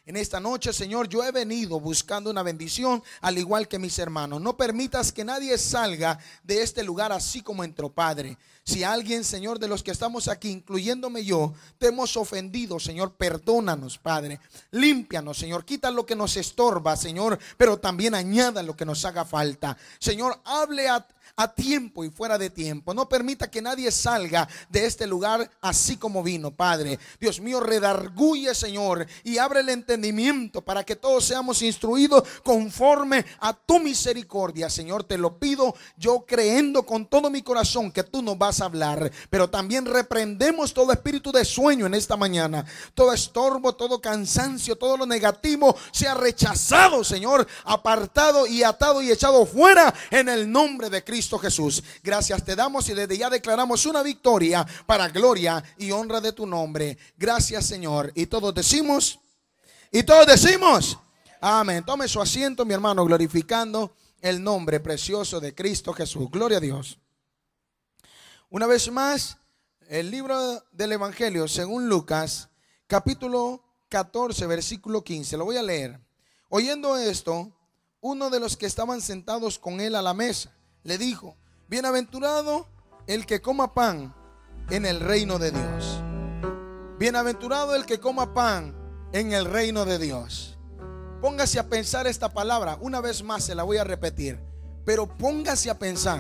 En esta noche, Señor, yo he venido buscando una bendición, al igual que mis hermanos. No permitas que nadie salga de este lugar así como entró, Padre. Si alguien, Señor, de los que estamos aquí, incluyéndome yo, te hemos ofendido, Señor, perdónanos, Padre. Límpianos, Señor. Quita lo que nos estorba, Señor, pero también añada lo que nos haga falta. Señor, hable a tiempo y fuera de tiempo. No permita que nadie salga de este lugar así como vino, Padre. Dios mío, redarguye, Señor, y abre el entendimiento para que todos seamos instruidos conforme a tu misericordia. Señor, te lo pido yo, creyendo con todo mi corazón que tú nos vas a hablar, pero también reprendemos todo espíritu de sueño en esta mañana. Todo estorbo, todo cansancio, todo lo negativo sea rechazado, Señor, apartado y atado y echado fuera en el nombre de Cristo Jesús. Gracias te damos y desde ya declaramos una victoria para gloria y honra de tu nombre. Gracias, Señor. Y todos decimos amén. Tome su asiento, mi hermano, glorificando el nombre precioso de Cristo Jesús. Gloria a Dios. Una vez más, el libro del Evangelio según Lucas, capítulo 14, versículo 15. Lo voy a leer. Oyendo esto, uno de los que estaban sentados con él a la mesa le dijo: bienaventurado el que coma pan en el reino de Dios. Bienaventurado el que coma pan en el reino de Dios. Póngase a pensar esta palabra. Una vez más se la voy a repetir, pero póngase a pensar.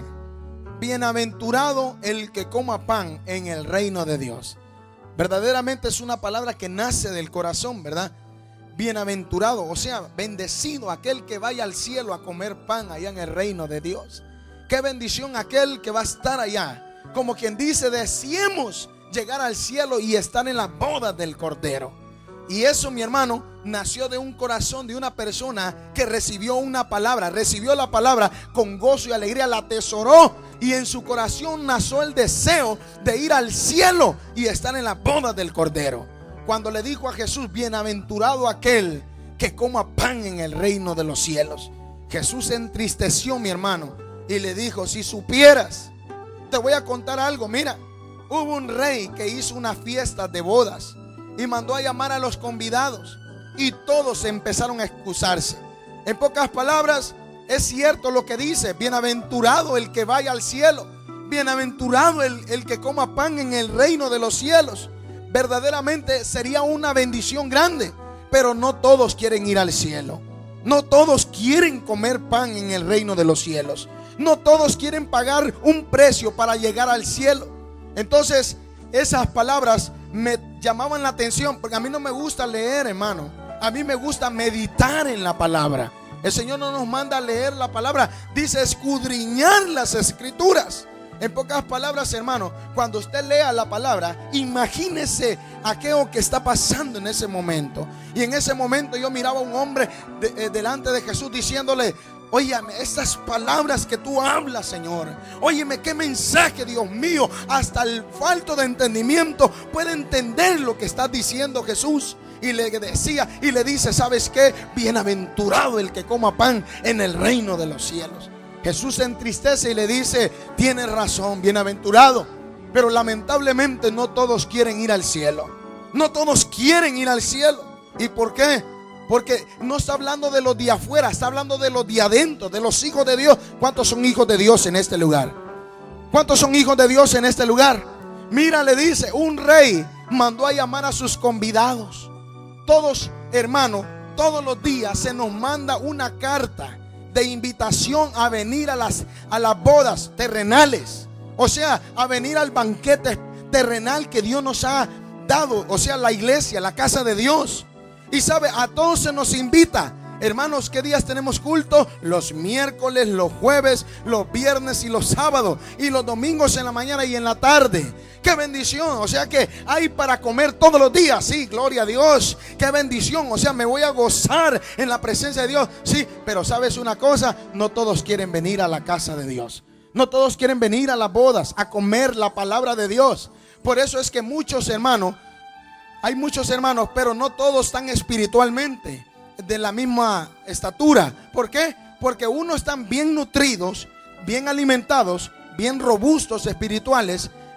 Bienaventurado el que coma pan en el reino de Dios. Verdaderamente es una palabra que nace del corazón, ¿verdad? Bienaventurado, o sea, bendecido aquel que vaya al cielo a comer pan allá en el reino de Dios. Qué bendición aquel que va a estar allá. Como quien dice, deseemos llegar al cielo y estar en la boda del Cordero. Y eso, mi hermano, nació de un corazón de una persona que recibió una palabra, recibió la palabra con gozo y alegría, la atesoró, y en su corazón nació el deseo de ir al cielo y estar en la boda del Cordero. Cuando le dijo a Jesús: bienaventurado aquel que coma pan en el reino de los cielos, Jesús se entristeció, mi hermano, y le dijo: si supieras, te voy a contar algo. Mira, hubo un rey que hizo una fiesta de bodas y mandó a llamar a los convidados, y todos empezaron a excusarse. En pocas palabras, es cierto lo que dice: bienaventurado el que vaya al cielo, bienaventurado el que coma pan en el reino de los cielos. Verdaderamente sería una bendición grande, pero no todos quieren ir al cielo. No todos quieren comer pan en el reino de los cielos. No todos quieren pagar un precio para llegar al cielo. Entonces, esas palabras me llamaban la atención, porque a mí no me gusta leer, hermano. A mí me gusta meditar en la palabra. El Señor no nos manda a leer la palabra, dice escudriñar las escrituras. En pocas palabras, hermano, cuando usted lea la palabra, imagínese aquello que está pasando en ese momento. Y en ese momento yo miraba a un hombre delante de Jesús diciéndole: óyame, estas palabras que tú hablas, Señor, óyeme, qué mensaje, Dios mío. Hasta el falto de entendimiento puede entender lo que estás diciendo, Jesús. Y le decía y le dice: ¿sabes qué? Bienaventurado el que coma pan en el reino de los cielos. Jesús se entristece y le dice: tienes razón, bienaventurado. Pero lamentablemente no todos quieren ir al cielo. No todos quieren ir al cielo. ¿Y por qué? Porque no está hablando de los de afuera, está hablando de los de adentro, de los hijos de Dios. ¿Cuántos son hijos de Dios en este lugar? ¿Cuántos son hijos de Dios en este lugar? Mira, le dice, un rey mandó a llamar a sus convidados. Todos, hermano, todos los días se nos manda una carta de invitación a venir a las bodas terrenales. O sea, a venir al banquete terrenal que Dios nos ha dado. O sea, la iglesia, la casa de Dios. Y sabe, a todos se nos invita. Hermanos, ¿qué días tenemos culto? Los miércoles, los jueves, los viernes y los sábados. Y los domingos en la mañana y en la tarde. ¡Qué bendición! O sea que hay para comer todos los días. Sí, gloria a Dios. ¡Qué bendición! O sea, me voy a gozar en la presencia de Dios. Sí, pero ¿sabes una cosa? No todos quieren venir a la casa de Dios. No todos quieren venir a las bodas a comer la palabra de Dios. Por eso es que muchos hermanos, hay muchos hermanos, pero no todos están espiritualmente de la misma estatura. ¿Por qué? Porque unos están bien nutridos, bien alimentados, bien robustos espirituales,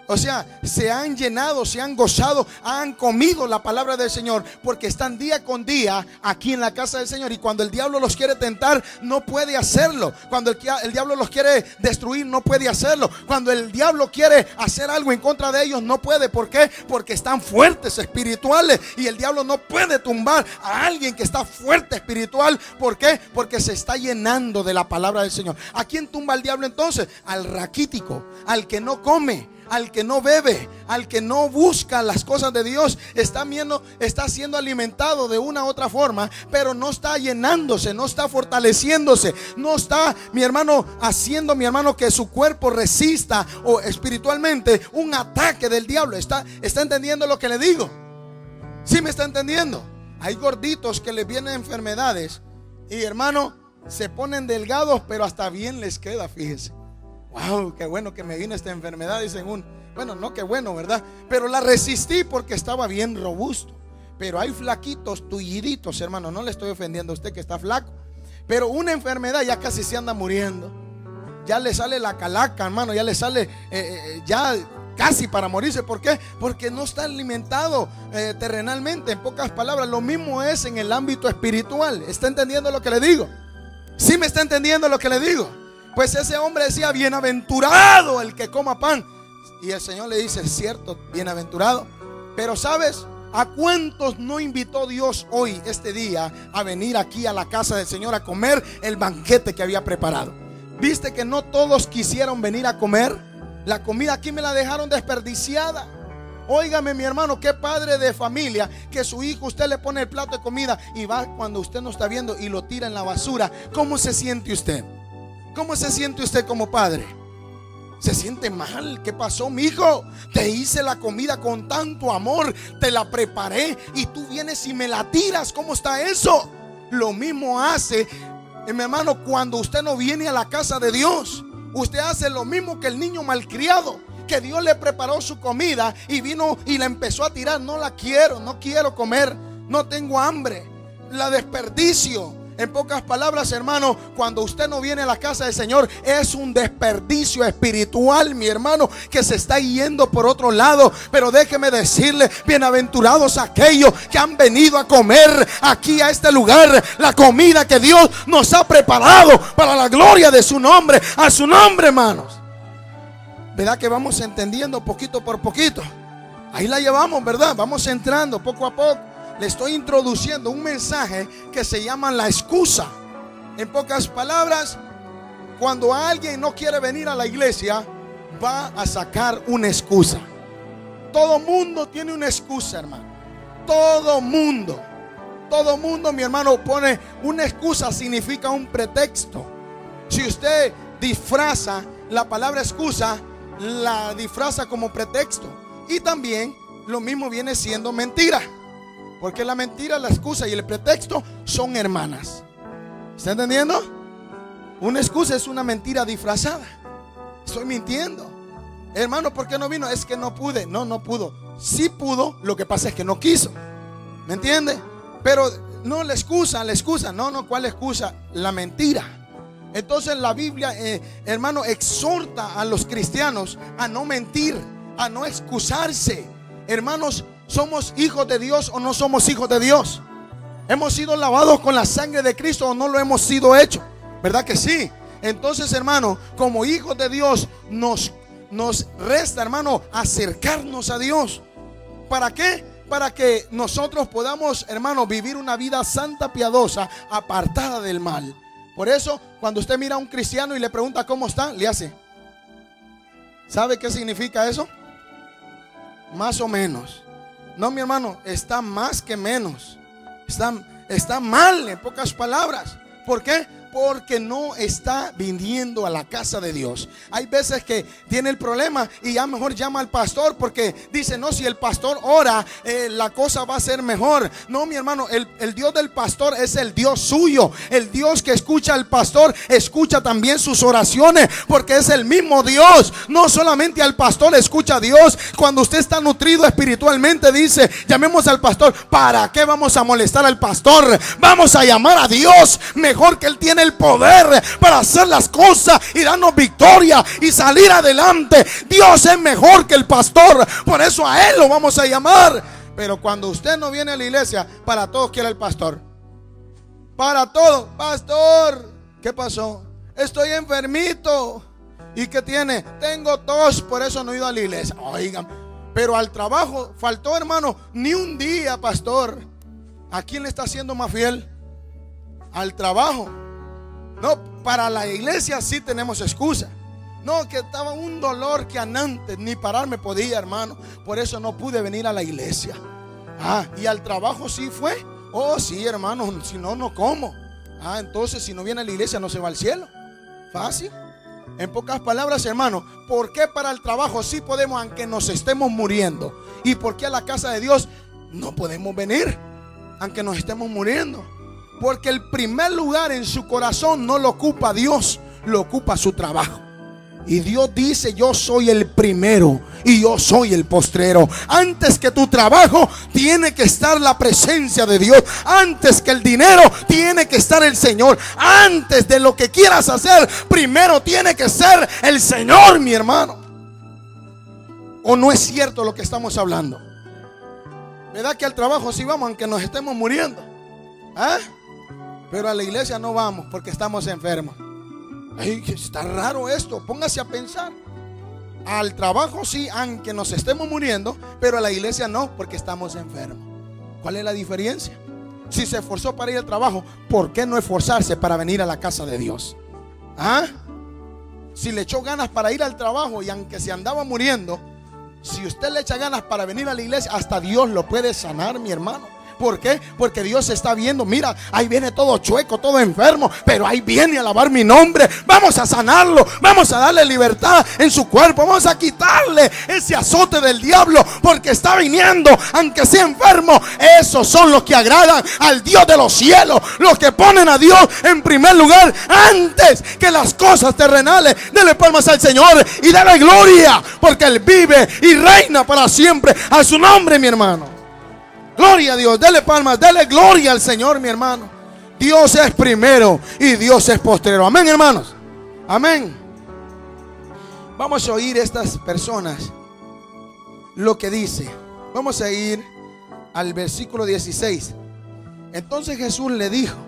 O sea, se han llenado, se han gozado, han comido la palabra del Señor, porque están día con día aquí en la casa del Señor. Y cuando el diablo los quiere tentar, no puede hacerlo. Cuando el diablo los quiere destruir, no puede hacerlo. Cuando el diablo quiere hacer algo en contra de ellos, no puede. ¿Por qué? Porque están fuertes espirituales. Y el diablo no puede tumbar a alguien que está fuerte espiritual. ¿Por qué? Porque se está llenando de la palabra del Señor. ¿A quién tumba el diablo entonces? Al raquítico, al que no come, al que no bebe, al que no busca las cosas de Dios. Está siendo alimentado de una u otra forma, pero no está llenándose, no está fortaleciéndose, no está, mi hermano, haciendo, mi hermano, que su cuerpo resista o espiritualmente un ataque del diablo. ¿Está entendiendo lo que le digo? ¿Sí me está entendiendo? Hay gorditos que les vienen enfermedades y, hermano, se ponen delgados, pero hasta bien les queda, fíjese. Wow, qué bueno que me vino esta enfermedad, dicen bueno, no qué bueno, ¿verdad? Pero la resistí porque estaba bien robusto. Pero hay flaquitos, tulliditos, hermano. No le estoy ofendiendo a usted que está flaco, pero una enfermedad ya casi se anda muriendo. Ya le sale la calaca, hermano. Ya le sale ya casi para morirse. ¿Por qué? Porque no está alimentado terrenalmente. En pocas palabras, lo mismo es en el ámbito espiritual. ¿Está entendiendo lo que le digo? ¿Sí me está entendiendo lo que le digo? Pues ese hombre decía: bienaventurado el que coma pan. Y el Señor le dice: cierto, bienaventurado. Pero ¿sabes a cuántos no invitó Dios hoy, este día, a venir aquí a la casa del Señor a comer el banquete que había preparado? ¿Viste que no todos quisieron venir a comer? La comida aquí me la dejaron desperdiciada. Óigame, mi hermano, qué padre de familia que su hijo, usted le pone el plato de comida y va cuando usted no está viendo y lo tira en la basura. ¿Cómo se siente usted? ¿Cómo se siente usted como padre? Se siente mal. ¿Qué pasó, mi hijo? Te hice la comida con tanto amor, te la preparé y tú vienes y me la tiras. ¿Cómo está eso? Lo mismo hace, mi hermano, cuando usted no viene a la casa de Dios. Usted hace lo mismo que el niño malcriado, que Dios le preparó su comida y vino y la empezó a tirar. No la quiero, no quiero comer, no tengo hambre, la desperdicio. En pocas palabras, hermano, cuando usted no viene a la casa del Señor, es un desperdicio espiritual, mi hermano, que se está yendo por otro lado. Pero déjeme decirle: bienaventurados aquellos que han venido a comer aquí a este lugar la comida que Dios nos ha preparado para la gloria de su nombre, a su nombre, hermanos. ¿Verdad que vamos entendiendo poquito por poquito? Ahí la llevamos, ¿verdad? Vamos entrando poco a poco. Le estoy introduciendo un mensaje que se llama la excusa. En pocas palabras, cuando alguien no quiere venir a la iglesia, va a sacar una excusa. Todo mundo tiene una excusa, hermano. Todo mundo, mi hermano, pone una excusa. Significa un pretexto. Si usted disfraza la palabra excusa, la disfraza como pretexto. Y también lo mismo viene siendo mentira. Porque la mentira, la excusa y el pretexto son hermanas. ¿Está entendiendo? Una excusa es una mentira disfrazada. Estoy mintiendo. Hermano, ¿por qué no vino? Es que no pude. No pudo. Sí pudo, lo que pasa es que no quiso. ¿Me entiende? Pero no, la excusa. No, ¿cuál excusa? La mentira. Entonces la Biblia, hermano, exhorta a los cristianos a no mentir, a no excusarse. Hermanos, ¿somos hijos de Dios o no somos hijos de Dios? ¿Hemos sido lavados con la sangre de Cristo o no lo hemos sido hecho? ¿Verdad que sí? Entonces, hermano, como hijos de Dios nos resta, hermano, acercarnos a Dios. ¿Para qué? Para que nosotros podamos, hermano, vivir una vida santa, piadosa, apartada del mal. Por eso, cuando usted mira a un cristiano y le pregunta cómo está, le hace. ¿Sabe qué significa eso? Más o menos. No, mi hermano, está más que menos. Está mal, en pocas palabras. ¿Por qué? Porque no está viniendo a la casa de Dios. Hay veces que tiene el problema y ya mejor llama al pastor, porque dice: no, si el pastor ora, la cosa va a ser mejor. No, mi hermano, el Dios del pastor es el Dios suyo. El Dios que escucha al pastor escucha también sus oraciones, porque es el mismo Dios. No solamente al pastor escucha a Dios. Cuando usted está nutrido espiritualmente, dice: llamemos al pastor. ¿Para qué vamos a molestar al pastor? Vamos a llamar a Dios. Mejor que él tiene el poder para hacer las cosas y darnos victoria y salir adelante. Dios es mejor que el pastor, por eso a Él lo vamos a llamar. Pero cuando usted no viene a la iglesia, para todos quiere el pastor. Para todo, pastor, ¿qué pasó? Estoy enfermito. ¿Y qué tiene? Tengo tos, por eso no he ido a la iglesia. Oigan, pero al trabajo faltó, hermano, ni un día, pastor. ¿A quién le está haciendo más fiel? Al trabajo. No, para la iglesia sí tenemos excusa. No, que estaba un dolor que antes ni pararme podía, hermano. Por eso no pude venir a la iglesia. Y al trabajo sí fue. Oh, sí, hermano, si no, no como. Entonces si no viene a la iglesia no se va al cielo. Fácil. En pocas palabras, hermano, ¿por qué para el trabajo sí podemos aunque nos estemos muriendo? ¿Y por qué a la casa de Dios no podemos venir aunque nos estemos muriendo? Porque el primer lugar en su corazón no lo ocupa Dios, lo ocupa su trabajo. Y Dios dice: yo soy el primero y yo soy el postrero. Antes que tu trabajo tiene que estar la presencia de Dios. Antes que el dinero tiene que estar el Señor. Antes de lo que quieras hacer, primero tiene que ser el Señor, mi hermano. ¿O no es cierto lo que estamos hablando? ¿Verdad que al trabajo sí vamos aunque nos estemos muriendo? Pero a la iglesia no vamos porque estamos enfermos. Ay, está raro esto, póngase a pensar. Al trabajo sí, aunque nos estemos muriendo, pero a la iglesia no, porque estamos enfermos. ¿Cuál es la diferencia? Si se esforzó para ir al trabajo, ¿por qué no esforzarse para venir a la casa de Dios? Si le echó ganas para ir al trabajo y aunque se andaba muriendo, si usted le echa ganas para venir a la iglesia, hasta Dios lo puede sanar, mi hermano. ¿Por qué? Porque Dios está viendo. Mira, ahí viene todo chueco, todo enfermo, pero ahí viene a alabar mi nombre. Vamos a sanarlo, vamos a darle libertad en su cuerpo. Vamos a quitarle ese azote del diablo, porque está viniendo, aunque sea enfermo. Esos son los que agradan al Dios de los cielos, los que ponen a Dios en primer lugar antes que las cosas terrenales. Dele palmas al Señor y dale gloria, porque Él vive y reina para siempre. A su nombre, mi hermano. Gloria a Dios, dele palmas, dele gloria al Señor, mi hermano. Dios es primero y Dios es postrero. Amén, hermanos. Amén. Vamos a oír estas personas lo que dice. Vamos a ir al versículo 16. Entonces Jesús le dijo: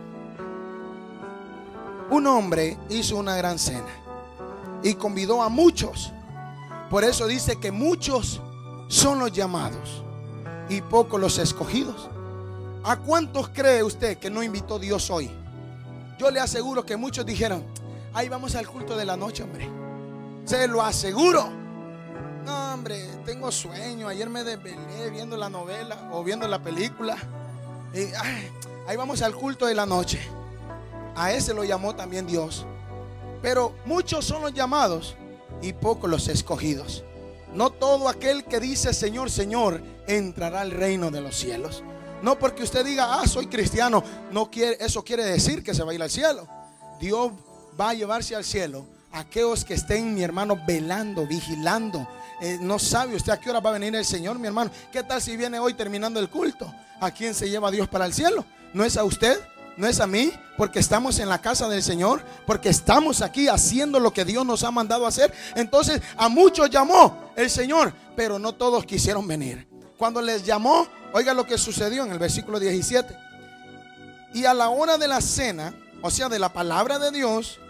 un hombre hizo una gran cena y convidó a muchos. Por eso dice que muchos son los llamados y pocos los escogidos. ¿A cuántos cree usted que no invitó Dios hoy? Yo le aseguro que muchos dijeron: ahí vamos al culto de la noche, hombre. Se lo aseguro. No, hombre, tengo sueño. Ayer me desvelé viendo la novela o viendo la película. Y, ahí vamos al culto de la noche. A ese lo llamó también Dios. Pero muchos son los llamados y pocos los escogidos. No todo aquel que dice Señor, Señor entrará al reino de los cielos. No porque usted diga: soy cristiano, no quiere, eso quiere decir que se va a ir al cielo. Dios va a llevarse al cielo a aquellos que estén, mi hermano, velando, vigilando. No sabe usted a qué hora va a venir el Señor, mi hermano. ¿Qué tal si viene hoy terminando el culto? ¿A quién se lleva Dios para el cielo? ¿No es a usted? ¿No es a mí? Porque estamos en la casa del Señor, porque estamos aquí haciendo lo que Dios nos ha mandado a hacer. Entonces a muchos llamó el Señor, pero no todos quisieron venir. Cuando les llamó, oiga lo que sucedió en el versículo 17. Y a la hora de la cena, o sea, de la palabra de Dios,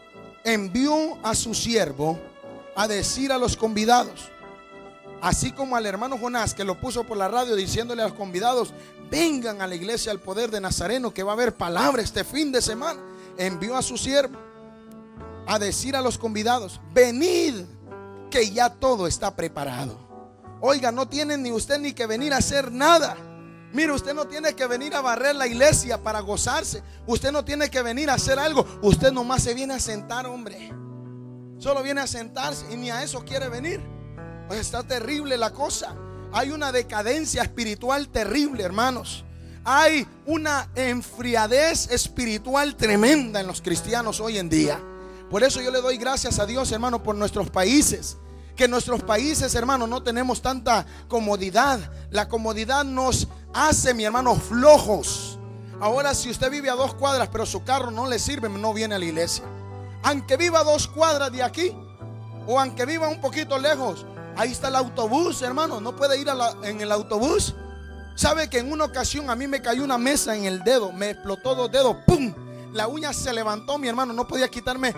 envió a su siervo a decir a los convidados, así como al hermano Jonás, que lo puso por la radio diciéndole a los convidados: vengan a la iglesia al poder de Nazareno, que va a haber palabra este fin de semana. Envió a su siervo a decir a los convidados: venid, que ya todo está preparado. Oiga, no tiene ni usted ni que venir a hacer nada. Mire, usted no tiene que venir a barrer la iglesia para gozarse. Usted no tiene que venir a hacer algo. Usted nomás se viene a sentar, hombre. Solo viene a sentarse y ni a eso quiere venir. Pues está terrible la cosa. Hay una decadencia espiritual terrible, hermanos. Hay una enfriadez espiritual tremenda en los cristianos hoy en día. Por eso yo le doy gracias a Dios, hermano, por nuestros países. Que en nuestros países, hermano, no tenemos tanta comodidad. La comodidad nos hace, mi hermano, flojos. Ahora, si usted vive a 2 cuadras, pero su carro no le sirve, no viene a la iglesia. Aunque viva a 2 cuadras de aquí, o aunque viva un poquito lejos, ahí está el autobús, hermano. No puede ir en el autobús. Sabe que en una ocasión a mí me cayó una mesa en el dedo, me explotó 2 dedos, ¡pum! La uña se levantó, mi hermano. No podía quitarme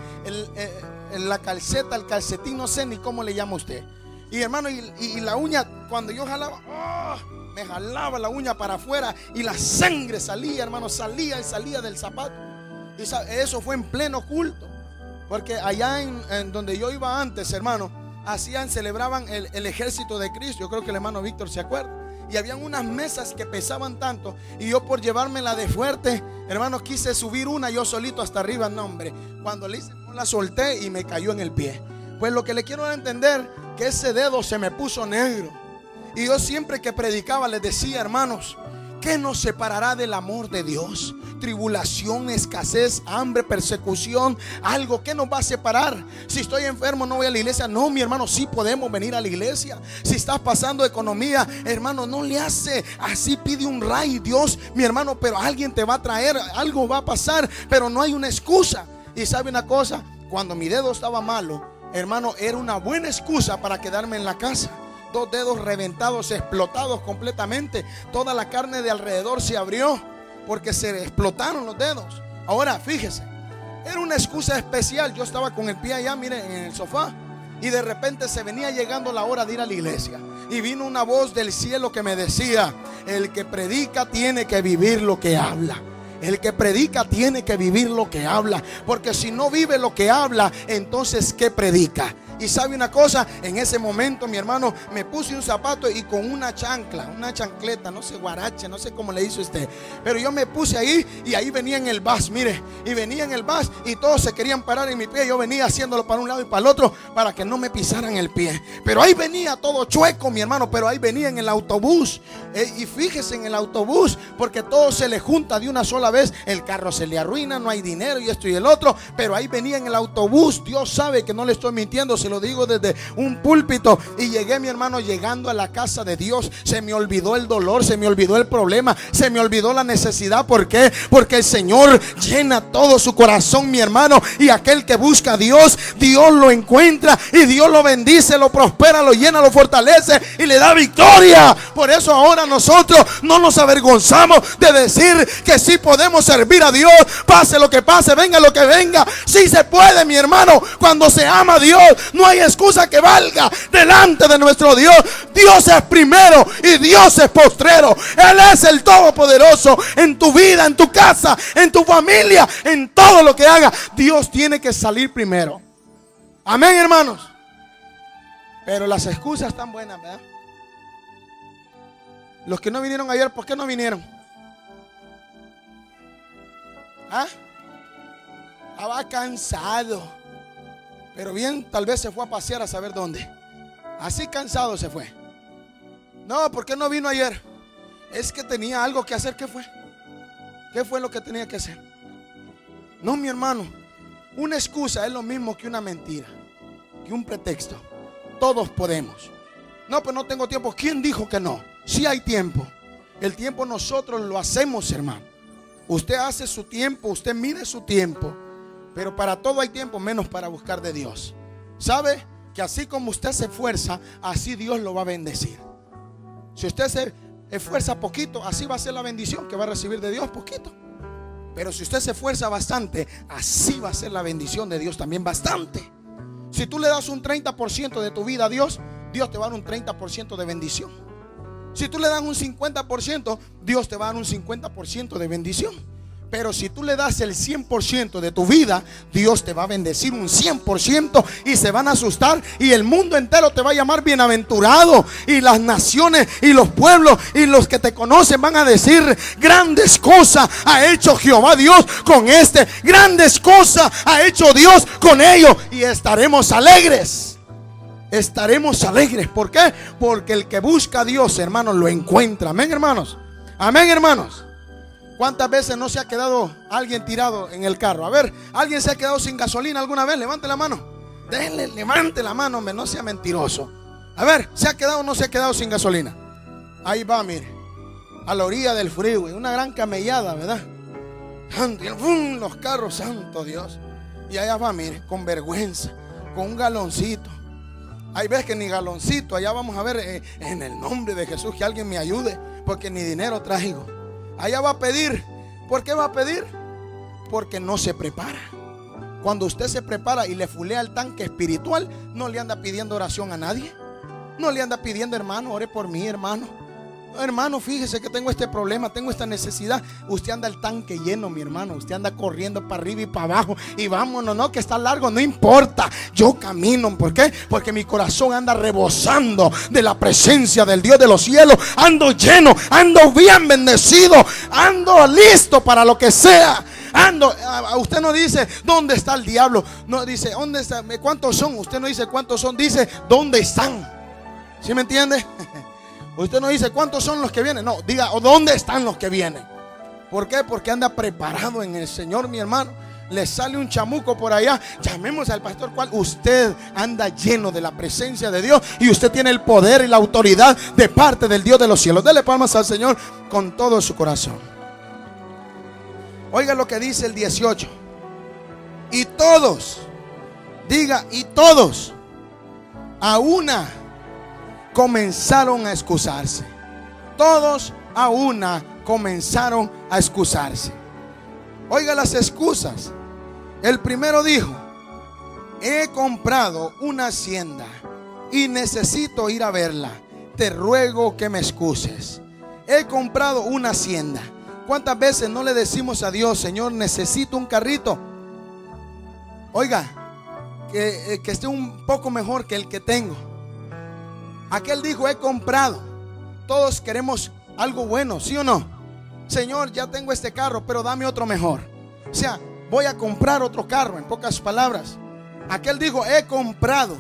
la calceta, el calcetín, no sé ni cómo le llama usted. Y hermano, y la uña, cuando yo jalaba, me jalaba la uña para afuera y la sangre salía, hermano, salía y salía del zapato. Y eso fue en pleno culto. Porque allá en donde yo iba antes, hermano, celebraban el ejército de Cristo. Yo creo que el hermano Víctor se acuerda. Y habían unas mesas que pesaban tanto, y yo, por llevármela de fuerte, hermano, quise subir una yo solito hasta arriba. No, hombre, cuando le hice, no la solté y me cayó en el pie. Pues lo que le quiero dar a entender, que ese dedo se me puso negro. Y yo siempre que predicaba les decía, hermanos, ¿qué nos separará del amor de Dios? Tribulación, escasez, hambre, persecución, algo que nos va a separar. Si estoy enfermo no voy a la iglesia. No, mi hermano, sí podemos venir a la iglesia. Si estás pasando economía, hermano, no le hace así, pide un ray, Dios, mi hermano, pero alguien te va a traer, algo va a pasar, pero no hay una excusa. Y sabe una cosa, cuando mi dedo estaba malo, hermano, era una buena excusa para quedarme en la casa. 2 dedos reventados, explotados completamente. Toda la carne de alrededor se abrió porque se explotaron los dedos. Ahora, fíjese, era una excusa especial. Yo estaba con el pie allá, mire, en el sofá, y de repente se venía llegando la hora de ir a la iglesia. Y vino una voz del cielo que me decía: el que predica tiene que vivir lo que habla. El que predica tiene que vivir lo que habla. Porque si no vive lo que habla, entonces ¿qué predica? Y sabe una cosa, en ese momento, mi hermano, me puse un zapato y con una chancla, una chancleta, no sé, guarache, no sé cómo le hizo usted, pero yo me puse ahí, y ahí venía en el bus, mire, y venía en el bus y todos se querían parar en mi pie. Yo venía haciéndolo para un lado y para el otro para que no me pisaran el pie. Pero ahí venía todo chueco, mi hermano, pero ahí venía en el autobús. Y fíjese, en el autobús, porque todo se le junta de una sola vez, el carro se le arruina, no hay dinero y esto y el otro, pero ahí venía en el autobús. Dios sabe que no le estoy mintiendo, se lo digo desde un púlpito. Y llegué, mi hermano, llegando a la casa de Dios, se me olvidó el dolor, se me olvidó el problema, se me olvidó la necesidad. ¿Por qué? Porque el Señor llena todo su corazón, mi hermano, y aquel que busca a Dios, Dios lo encuentra y Dios lo bendice, lo prospera, lo llena, lo fortalece y le da victoria. Por eso ahora nosotros no nos avergonzamos de decir que sí podemos servir a Dios, pase lo que pase, venga lo que venga. Sí se puede, mi hermano. Cuando se ama a Dios, no hay excusa que valga delante de nuestro Dios. Dios es primero y Dios es postrero. Él es el Todopoderoso. En tu vida, en tu casa, en tu familia, en todo lo que haga, Dios tiene que salir primero. Amén, hermanos. Pero las excusas están buenas, ¿verdad? Los que no vinieron ayer, ¿por qué no vinieron? ¿Ah? Estaba cansado. Pero bien, tal vez se fue a pasear a saber dónde. Así cansado se fue. No, ¿por qué no vino ayer? Es que tenía algo que hacer. ¿Qué fue? ¿Qué fue lo que tenía que hacer? No, mi hermano, una excusa es lo mismo que una mentira, que un pretexto. Todos podemos. No, pues no tengo tiempo. ¿Quién dijo que no? Sí hay tiempo. El tiempo nosotros lo hacemos, hermano. Usted hace su tiempo, usted mide su tiempo. Pero para todo hay tiempo, menos para buscar de Dios. ¿Sabe? Que así como usted se esfuerza, así Dios lo va a bendecir. Si usted se esfuerza poquito, así va a ser la bendición que va a recibir de Dios, poquito. Pero si usted se esfuerza bastante, así va a ser la bendición de Dios también, bastante. Si tú le das un 30% de tu vida a Dios, Dios te va a dar un 30% de bendición. Si tú le das un 50%, Dios te va a dar un 50% de bendición. Pero si tú le das el 100% de tu vida, Dios te va a bendecir un 100% y se van a asustar y el mundo entero te va a llamar bienaventurado, y las naciones y los pueblos y los que te conocen van a decir: grandes cosas ha hecho Jehová Dios con este, grandes cosas ha hecho Dios con ellos, y estaremos alegres. Estaremos alegres. ¿Por qué? Porque el que busca a Dios, hermanos, lo encuentra. Amén, hermanos. Amén, hermanos. ¿Cuántas veces no se ha quedado alguien tirado en el carro? A ver, ¿alguien se ha quedado sin gasolina alguna vez? Levante la mano. Denle, levante la mano, hombre, no sea mentiroso. A ver, ¿se ha quedado o no se ha quedado sin gasolina? Ahí va, mire, a la orilla del freeway, una gran camellada, ¿verdad? ¡Fum! Los carros, santo Dios. Y allá va, mire, con vergüenza, con un galoncito. Hay veces que ni galoncito. Allá vamos a ver, en el nombre de Jesús, que alguien me ayude, porque ni dinero traigo. Allá va a pedir. ¿Por qué va a pedir? Porque no se prepara. Cuando usted se prepara y le fulea el tanque espiritual, no le anda pidiendo oración a nadie. No le anda pidiendo, hermano, ore por mí, hermano. Hermano, fíjese que tengo este problema, tengo esta necesidad. Usted anda el tanque lleno, mi hermano. Usted anda corriendo para arriba y para abajo. Y vámonos, no, que está largo, no importa. Yo camino, ¿por qué? Porque mi corazón anda rebosando de la presencia del Dios de los cielos. Ando lleno, ando bien bendecido, ando listo para lo que sea. Usted no dice ¿dónde está el diablo? No dice ¿dónde está? ¿Cuántos son? Usted no dice cuántos son, dice ¿dónde están? ¿Sí me entiende? Usted no dice cuántos son los que vienen, no, diga ¿dónde están los que vienen? ¿Por qué? Porque anda preparado en el Señor, mi hermano. Le sale un chamuco por allá, llamemos al pastor. ¿Cuál? Usted anda lleno de la presencia de Dios y usted tiene el poder y la autoridad de parte del Dios de los cielos. Dele palmas al Señor con todo su corazón. Oiga lo que dice el 18. Y todos, diga, y todos a una comenzaron a excusarse. Todos a una comenzaron a excusarse. Oiga las excusas. El primero dijo: he comprado una hacienda y necesito ir a verla. Te ruego que me excuses. He comprado una hacienda. ¿Cuántas veces no le decimos a Dios: Señor, necesito un carrito? Oiga, que esté un poco mejor que el que tengo. Aquel dijo: he comprado. Todos queremos algo bueno, ¿sí o no? Señor, ya tengo este carro, pero dame otro mejor. O sea, voy a comprar otro carro, en pocas palabras. Aquel dijo: he comprado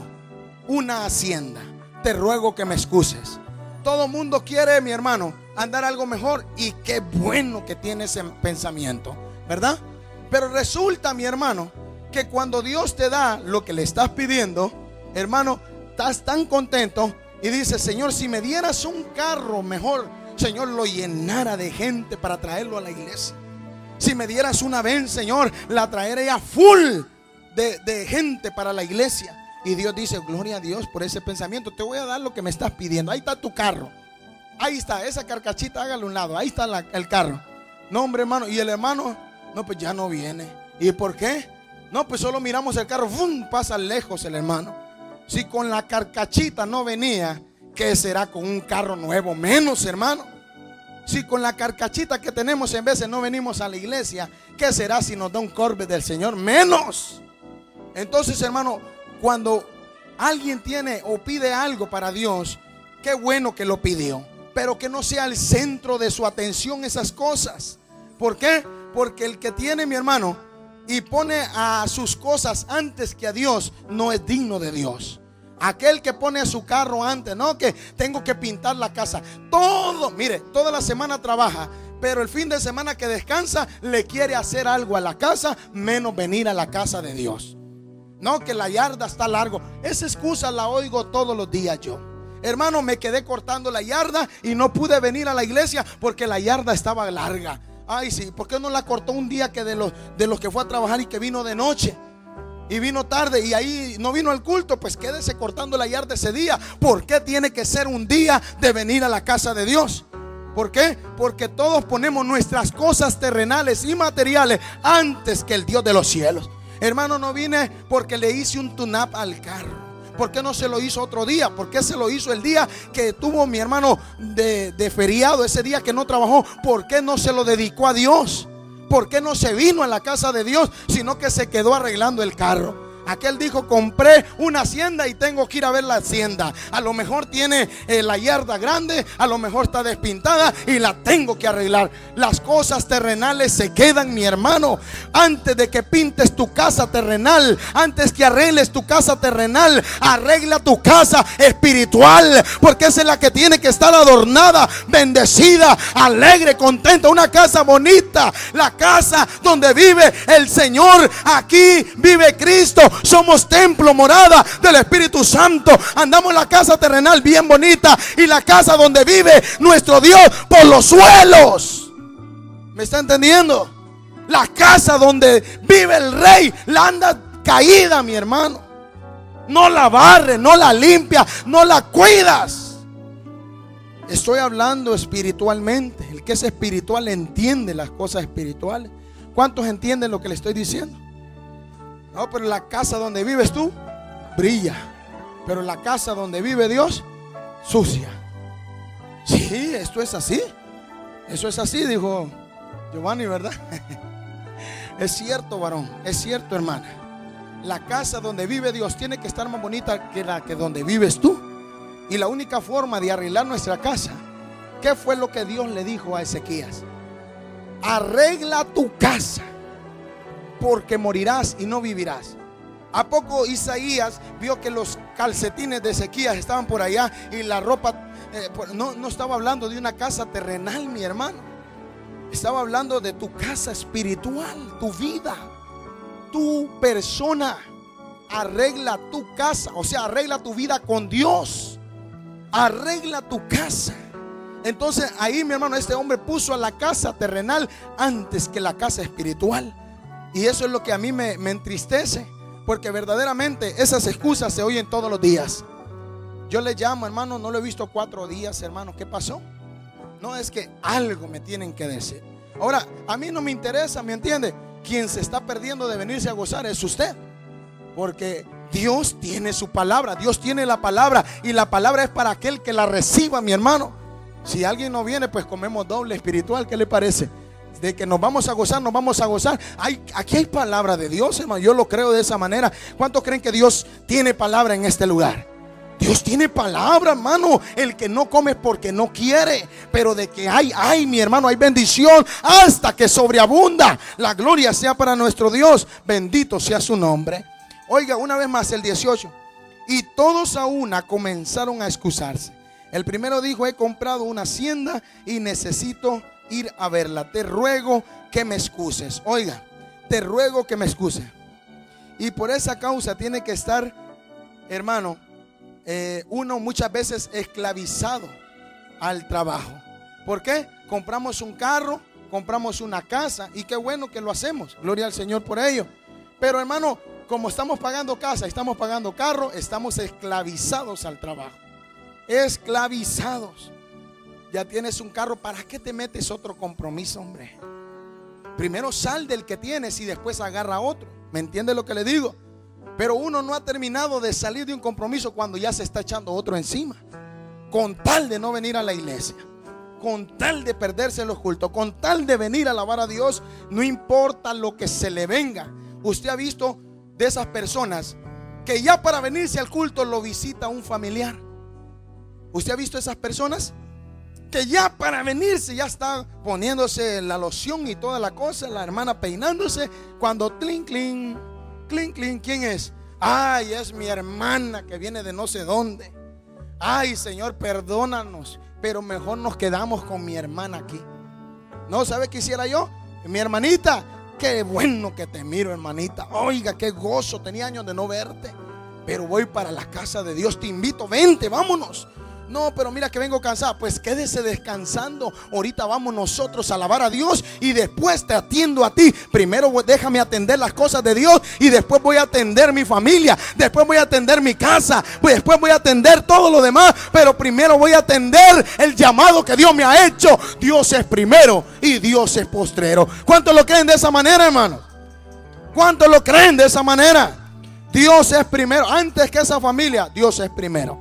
una hacienda. Te ruego que me excuses. Todo mundo quiere, mi hermano, andar algo mejor. Y qué bueno que tiene ese pensamiento, ¿verdad? Pero resulta, mi hermano, que cuando Dios te da lo que le estás pidiendo, hermano, estás tan contento y dices: Señor, si me dieras un carro mejor, Señor, lo llenara de gente para traerlo a la iglesia. Si me dieras una ven, Señor, la traería full de gente para la iglesia. Y Dios dice: gloria a Dios por ese pensamiento. Te voy a dar lo que me estás pidiendo. Ahí está tu carro. Ahí está, esa carcachita, hágale a un lado. Ahí está el carro. No, hombre, hermano. Y el hermano, no, pues ya no viene. ¿Y por qué? No, pues solo miramos el carro, ¡fum! Pasa lejos el hermano. Si con la carcachita no venía, ¿qué será con un carro nuevo? Menos, hermano. Si con la carcachita que tenemos en veces no venimos a la iglesia, ¿qué será si nos da un Corvette del Señor? Menos. Entonces, hermano, cuando alguien tiene o pide algo para Dios, qué bueno que lo pidió, pero que no sea el centro de su atención esas cosas. ¿Por qué? Porque el que tiene, mi hermano, y pone a sus cosas antes que a Dios, no es digno de Dios. Aquel que pone a su carro antes, no, que tengo que pintar la casa. Todo, mire, toda la semana trabaja, pero el fin de semana que descansa le quiere hacer algo a la casa, menos venir a la casa de Dios. No, que la yarda está largo. Esa excusa la oigo todos los días yo. Hermano, me quedé cortando la yarda y no pude venir a la iglesia porque la yarda estaba larga. Ay, sí, ¿por qué no la cortó un día que de los que fue a trabajar y que vino de noche? Y vino tarde y ahí no vino al culto. Pues quédese cortando la yarda ese día. ¿Por qué tiene que ser un día de venir a la casa de Dios? ¿Por qué? Porque todos ponemos nuestras cosas terrenales y materiales antes que el Dios de los cielos. Hermano, no vine porque le hice un tune-up al carro. ¿Por qué no se lo hizo otro día? ¿Por qué se lo hizo el día que tuvo mi hermano de feriado? Ese día que no trabajó. ¿Por qué no se lo dedicó a Dios? ¿Por qué no se vino a la casa de Dios, sino que se quedó arreglando el carro? Aquel dijo: compré una hacienda y tengo que ir a ver la hacienda. A lo mejor tiene la yarda grande, a lo mejor está despintada y la tengo que arreglar. Las cosas terrenales se quedan, mi hermano. Antes de que pintes tu casa terrenal, antes que arregles tu casa terrenal, arregla tu casa espiritual, porque esa es la que tiene que estar adornada, bendecida, alegre, contenta. Una casa bonita, la casa donde vive el Señor. Aquí vive Cristo. Somos templo, morada del Espíritu Santo. Andamos en la casa terrenal bien bonita y la casa donde vive nuestro Dios por los suelos. ¿Me está entendiendo? La casa donde vive el rey la anda caída, mi hermano. No la barre, no la limpia, no la cuidas. Estoy hablando espiritualmente. El que es espiritual entiende las cosas espirituales. ¿Cuántos entienden lo que le estoy diciendo? No, pero la casa donde vives tú brilla, pero la casa donde vive Dios sucia. Sí, esto es así. Eso es así, dijo Giovanni, ¿verdad? Es cierto, varón, es cierto, hermana. La casa donde vive Dios tiene que estar más bonita que la que donde vives tú. Y la única forma de arreglar nuestra casa, ¿qué fue lo que Dios le dijo a Ezequías? Arregla tu casa, porque morirás y no vivirás. ¿A poco Isaías vio que los calcetines de Ezequías estaban por allá y la ropa? No estaba hablando de una casa terrenal, mi hermano. Estaba hablando de tu casa espiritual, tu vida, tu persona. Arregla tu casa, o sea, arregla tu vida con Dios. Arregla tu casa. Entonces ahí, mi hermano, este hombre puso a la casa terrenal antes que la casa espiritual. Y eso es lo que a mí me entristece, porque verdaderamente esas excusas se oyen todos los días. Yo le llamo, hermano, no lo he visto 4 días, hermano, ¿qué pasó? No, es que algo me tienen que decir. Ahora, a mí no me interesa, ¿me entiende? Quien se está perdiendo de venirse a gozar es usted, porque Dios tiene su palabra, Dios tiene la palabra, y la palabra es para aquel que la reciba, mi hermano. Si alguien no viene, pues comemos doble espiritual, ¿qué le parece? De que nos vamos a gozar, nos vamos a gozar. Aquí hay palabra de Dios, hermano. Yo lo creo de esa manera. ¿Cuántos creen que Dios tiene palabra en este lugar? Dios tiene palabra, hermano. El que no come es porque no quiere, pero de que hay, mi hermano, hay bendición hasta que sobreabunda. La gloria sea para nuestro Dios. Bendito sea su nombre. Oiga, una vez más el 18. Y todos a una comenzaron a excusarse. El primero dijo: he comprado una hacienda y necesito ir a verla. Te ruego que me excuses. Oiga, te ruego que me excuses. Y por esa causa tiene que estar, hermano, uno muchas veces esclavizado al trabajo. ¿Por qué? Compramos un carro, compramos una casa, y qué bueno que lo hacemos. Gloria al Señor por ello. Pero, hermano, como estamos pagando casa, estamos pagando carro, estamos esclavizados al trabajo. Esclavizados. Ya tienes un carro, ¿para qué te metes otro compromiso, hombre? Primero sal del que tienes y después agarra otro. ¿Me entiende lo que le digo? Pero uno no ha terminado de salir de un compromiso cuando ya se está echando otro encima, con tal de no venir a la iglesia, con tal de perderse los cultos, con tal de venir a alabar a Dios. No importa lo que se le venga. Usted ha visto de esas personas que ya para venirse al culto lo visita un familiar. ¿Usted ha visto esas personas que ya para venirse ya está poniéndose la loción y toda la cosa, la hermana peinándose, cuando clink, clink, clink, clink? ¿Quién es? Ay, es mi hermana que viene de no sé dónde. Ay, Señor, perdónanos, pero mejor nos quedamos con mi hermana aquí. ¿No sabe qué hiciera yo? Mi hermanita, qué bueno que te miro, hermanita. Oiga, qué gozo, tenía años de no verte, pero voy para la casa de Dios, te invito, vente, vámonos. No, pero mira que vengo cansada. Pues quédese descansando. Ahorita vamos nosotros a alabar a Dios y después te atiendo a ti. Primero déjame atender las cosas de Dios y después voy a atender mi familia. Después voy a atender mi casa. Después voy a atender todo lo demás. Pero primero voy a atender el llamado que Dios me ha hecho. Dios es primero y Dios es postrero. ¿Cuántos lo creen de esa manera, hermano? ¿Cuántos lo creen de esa manera? Dios es primero. Antes que esa familia, Dios es primero.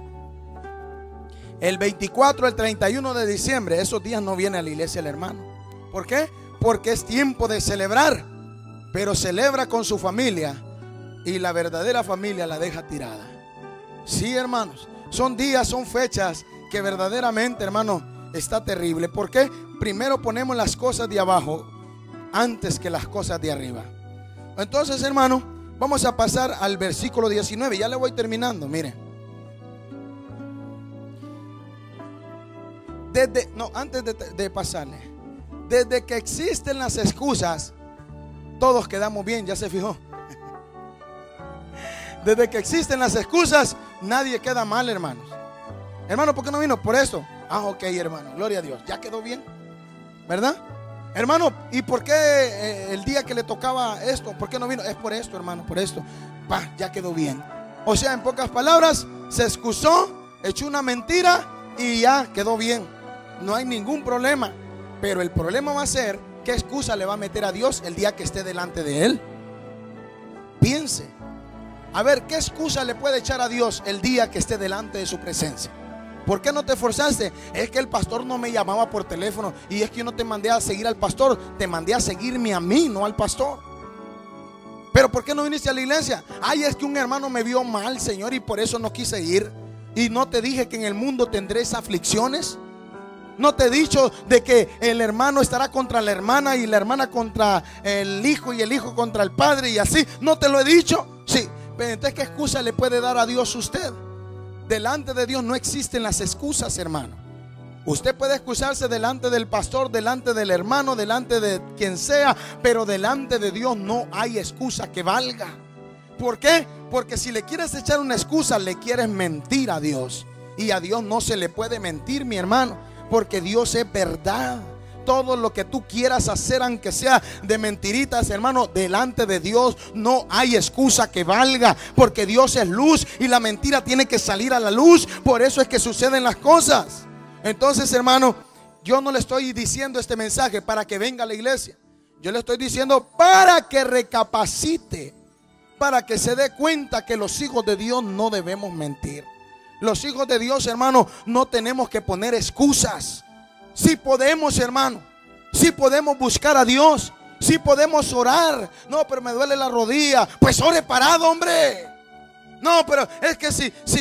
El 24, el 31 de diciembre, esos días no viene a la iglesia el hermano. ¿Por qué? Porque es tiempo de celebrar, pero celebra con su familia y la verdadera familia la deja tirada. Sí, hermanos, son días, son fechas que verdaderamente, hermano, está terrible. ¿Por qué? Primero ponemos las cosas de abajo antes que las cosas de arriba. Entonces, hermano, vamos a pasar al versículo 19. Ya le voy terminando, mire. Antes de pasarle, desde que existen las excusas, todos quedamos bien, ya se fijó. Desde que existen las excusas, nadie queda mal, hermanos. Hermano, ¿por qué no vino? Por eso. Ah, ok, hermano, gloria a Dios, ya quedó bien, ¿verdad? Hermano, ¿y por qué el día que le tocaba esto? ¿Por qué no vino? Es por esto, hermano, por esto. Ya quedó bien. O sea, en pocas palabras, se excusó, echó una mentira y ya quedó bien. No hay ningún problema. Pero el problema va a ser qué excusa le va a meter a Dios el día que esté delante de Él. Piense. A ver, ¿qué excusa le puede echar a Dios el día que esté delante de su presencia? ¿Por qué no te esforzaste? Es que el pastor no me llamaba por teléfono. Y es que yo no te mandé a seguir al pastor, te mandé a seguirme a mí, no al pastor. Pero ¿por qué no viniste a la iglesia? Ay, es que un hermano me vio mal, Señor, y por eso no quise ir. Y no te dije que en el mundo tendréis aflicciones. No te he dicho de que el hermano estará contra la hermana y la hermana contra el hijo y el hijo contra el padre y así. ¿No te lo he dicho? Sí. Pero entonces, ¿qué excusa le puede dar a Dios usted? Delante de Dios no existen las excusas, hermano. Usted puede excusarse delante del pastor, delante del hermano, delante de quien sea, pero delante de Dios no hay excusa que valga. ¿Por qué? Porque si le quieres echar una excusa, le quieres mentir a Dios. Y a Dios no se le puede mentir, mi hermano, porque Dios es verdad. Todo lo que tú quieras hacer, aunque sea de mentiritas, hermano, delante de Dios no hay excusa que valga, porque Dios es luz y la mentira tiene que salir a la luz. Por eso es que suceden las cosas. Entonces, hermano, yo no le estoy diciendo este mensaje para que venga a la iglesia. Yo le estoy diciendo para que recapacite, para que se dé cuenta que los hijos de Dios no debemos mentir. Los hijos de Dios, hermano, no tenemos que poner excusas. Si podemos, hermano, si podemos buscar a Dios, si podemos orar. No, pero me duele la rodilla. Pues ore parado, hombre. No, pero es que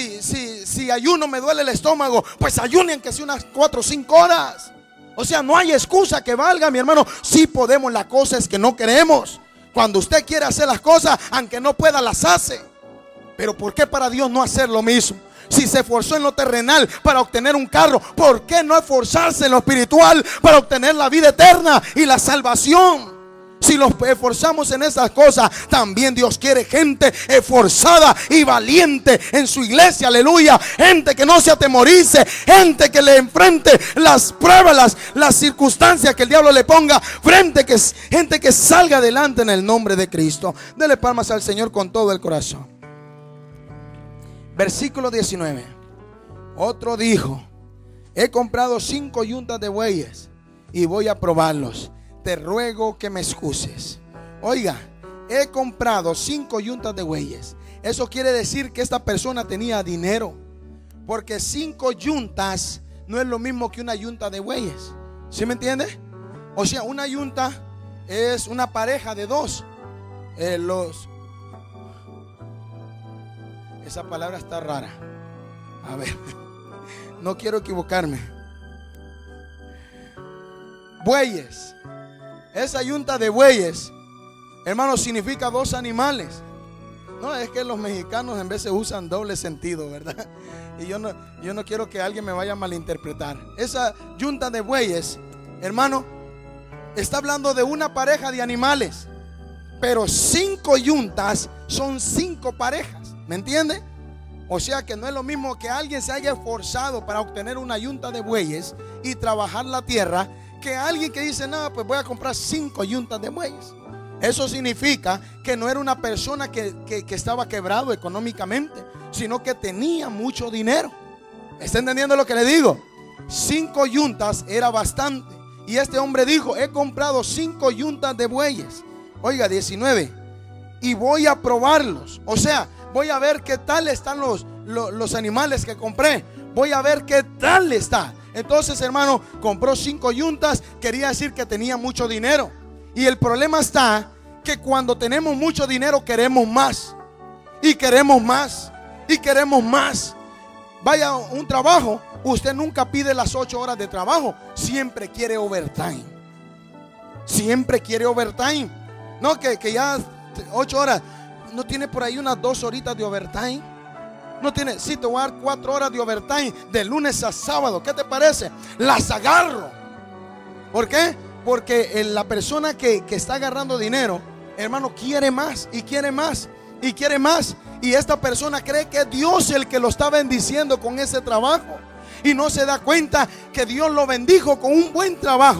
si ayuno me duele el estómago, pues ayunen que sea unas 4 o 5 horas. O sea, no hay excusa que valga, mi hermano. Si podemos, la cosa es que no queremos. Cuando usted quiere hacer las cosas, aunque no pueda, las hace. Pero ¿por qué para Dios no hacer lo mismo? Si se esforzó en lo terrenal para obtener un carro, ¿por qué no esforzarse en lo espiritual para obtener la vida eterna y la salvación? Si nos esforzamos en esas cosas, también Dios quiere gente esforzada y valiente en su iglesia, aleluya. Gente que no se atemorice, gente que le enfrente las pruebas, las circunstancias que el diablo le ponga frente, gente que salga adelante en el nombre de Cristo. Dele palmas al Señor con todo el corazón. Versículo 19. Otro dijo: he comprado 5 yuntas de bueyes y voy a probarlos. Te ruego que me excuses. Oiga, he comprado 5 yuntas de bueyes. Eso quiere decir que esta persona tenía dinero, porque 5 yuntas no es lo mismo que una yunta de bueyes. ¿Sí me entiende? O sea, una yunta es una pareja de 2. Esa palabra está rara. A ver, no quiero equivocarme. Bueyes. Esa yunta de bueyes, hermano, significa 2 animales. No, es que los mexicanos en veces usan doble sentido, ¿verdad? Y yo no quiero que alguien me vaya a malinterpretar. Esa yunta de bueyes, hermano, está hablando de una pareja de animales. Pero 5 yuntas son 5 parejas. ¿Me entiende? O sea que no es lo mismo que alguien se haya esforzado para obtener una yunta de bueyes y trabajar la tierra, que alguien que dice: no, pues voy a comprar 5 yuntas de bueyes. Eso significa que no era una persona que estaba quebrado económicamente, sino que tenía mucho dinero. ¿Está entendiendo lo que le digo? 5 yuntas era bastante. Y este hombre dijo: he comprado 5 yuntas de bueyes. Oiga, 19. Y voy a probarlos. O sea, voy a ver qué tal están los animales que compré. Voy a ver qué tal está. Entonces, hermano, compró 5 yuntas. Quería decir que tenía mucho dinero. Y el problema está que cuando tenemos mucho dinero queremos más. Y queremos más. Y queremos más. Vaya a un trabajo, usted nunca pide las 8 horas de trabajo. Siempre quiere overtime. Siempre quiere overtime. No, que ya 8 horas. ¿No tiene por ahí unas 2 horitas de overtime? No tiene. Sí, te voy a dar 4 horas de overtime de lunes a sábado. ¿Qué te parece? Las agarro. ¿Por qué? Porque la persona que está agarrando dinero, hermano, quiere más y quiere más y quiere más. Y esta persona cree que es Dios el que lo está bendiciendo con ese trabajo. Y no se da cuenta que Dios lo bendijo con un buen trabajo,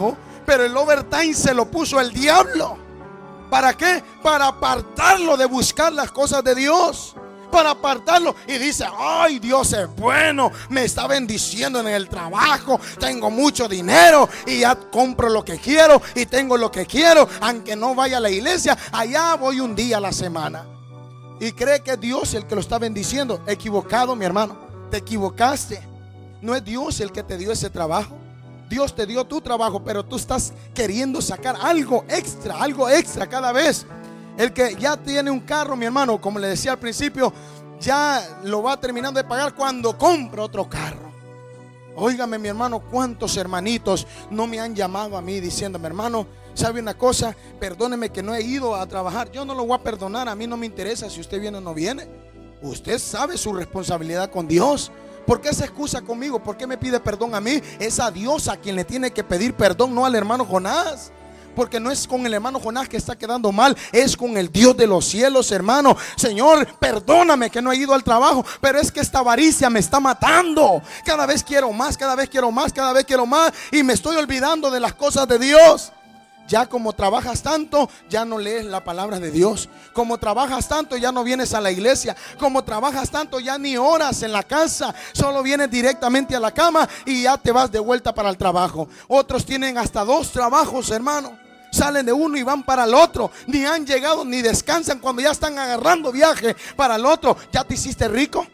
pero el overtime se lo puso el diablo. ¿Para qué? Para apartarlo de buscar las cosas de Dios. Para apartarlo. Y dice: ay, Dios es bueno, me está bendiciendo en el trabajo, tengo mucho dinero y ya compro lo que quiero y tengo lo que quiero, aunque no vaya a la iglesia, allá voy un día a la semana. Y cree que es Dios el que lo está bendiciendo. Equivocado, mi hermano, te equivocaste. No es Dios el que te dio ese trabajo. Dios te dio tu trabajo, pero tú estás queriendo sacar algo extra cada vez. El que ya tiene un carro, mi hermano, como le decía al principio, ya lo va terminando de pagar cuando compra otro carro. Óigame, mi hermano, cuántos hermanitos no me han llamado a mí diciéndome: hermano, ¿sabe una cosa? Perdóneme que no he ido a trabajar. Yo no lo voy a perdonar, a mí no me interesa si usted viene o no viene. Usted sabe su responsabilidad con Dios. ¿Por qué se excusa conmigo? ¿Por qué me pide perdón a mí? Es a Dios a quien le tiene que pedir perdón, no al hermano Jonás. Porque no es con el hermano Jonás que está quedando mal, es con el Dios de los cielos, hermano. Señor, perdóname que no he ido al trabajo, pero es que esta avaricia me está matando. Cada vez quiero más, cada vez quiero más, cada vez quiero más, y me estoy olvidando de las cosas de Dios. Ya como trabajas tanto, ya no lees la palabra de Dios. Como trabajas tanto, ya no vienes a la iglesia. Como trabajas tanto, ya ni oras en la casa. Solo vienes directamente a la cama y ya te vas de vuelta para el trabajo. Otros tienen hasta 2 trabajos, hermano. Salen de uno y van para el otro. Ni han llegado ni descansan cuando ya están agarrando viaje para el otro. ¿Ya te hiciste rico?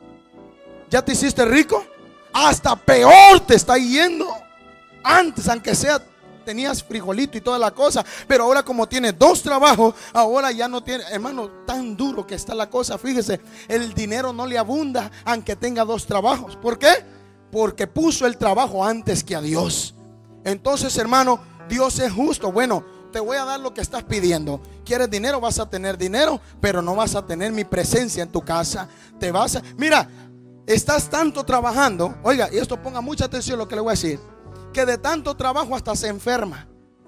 ¿Ya te hiciste rico? Hasta peor te está yendo. Antes, aunque sea, tenías frijolito y toda la cosa, pero ahora como tienes 2 trabajos, ahora ya no tiene. Hermano, tan duro que está la cosa. Fíjese, el dinero no le abunda aunque tenga 2 trabajos. ¿Por qué? Porque puso el trabajo antes que a Dios. Entonces, hermano, Dios es justo. Bueno, te voy a dar lo que estás pidiendo. ¿Quieres dinero? Vas a tener dinero, pero no vas a tener mi presencia en tu casa. Mira, estás tanto trabajando. Oiga, y esto ponga mucha atención a lo que le voy a decir, que de tanto trabajo hasta se enferma.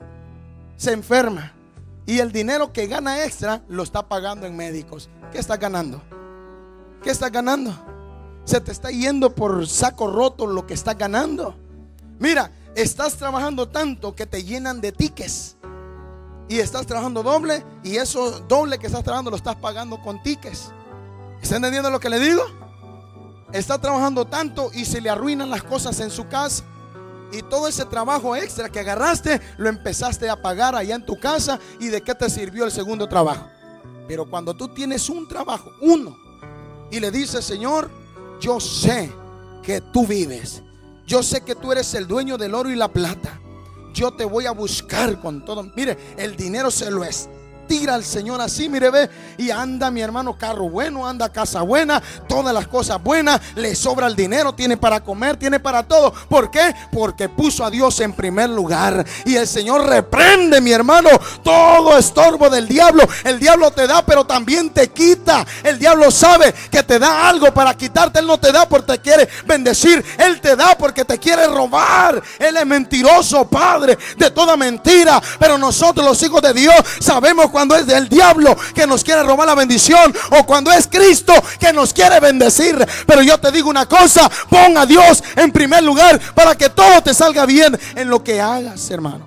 Se enferma. Y el dinero que gana extra lo está pagando en médicos. ¿Qué estás ganando? ¿Qué estás ganando? Se te está yendo por saco roto lo que estás ganando. Mira, estás trabajando tanto que te llenan de tickets. Y estás trabajando doble, y eso doble que estás trabajando lo estás pagando con tickets. ¿Está entendiendo lo que le digo? Está trabajando tanto y se le arruinan las cosas en su casa. Y todo ese trabajo extra que agarraste lo empezaste a pagar allá en tu casa. ¿Y de qué te sirvió el segundo trabajo? Pero cuando tú tienes un trabajo, uno, y le dices: Señor, yo sé que tú vives, yo sé que tú eres el dueño del oro y la plata, yo te voy a buscar con todo. Mire, el dinero se lo estira al Señor así, mire, ve, y anda, mi hermano, carro bueno, anda casa buena, todas las cosas buenas, le sobra el dinero, tiene para comer, tiene para todo. ¿Por qué? Porque puso a Dios en primer lugar. Y el Señor reprende, mi hermano, todo estorbo del diablo. El diablo te da, pero también te quita. El diablo sabe que te da algo para quitarte. Él no te da porque te quiere bendecir, Él te da porque te quiere robar. Él es mentiroso, padre de toda mentira. Pero nosotros, los hijos de Dios, sabemos cuando es del diablo que nos quiere robar la bendición, o cuando es Cristo que nos quiere bendecir. Pero yo te digo una cosa: pon a Dios en primer lugar para que todo te salga bien en lo que hagas, hermano.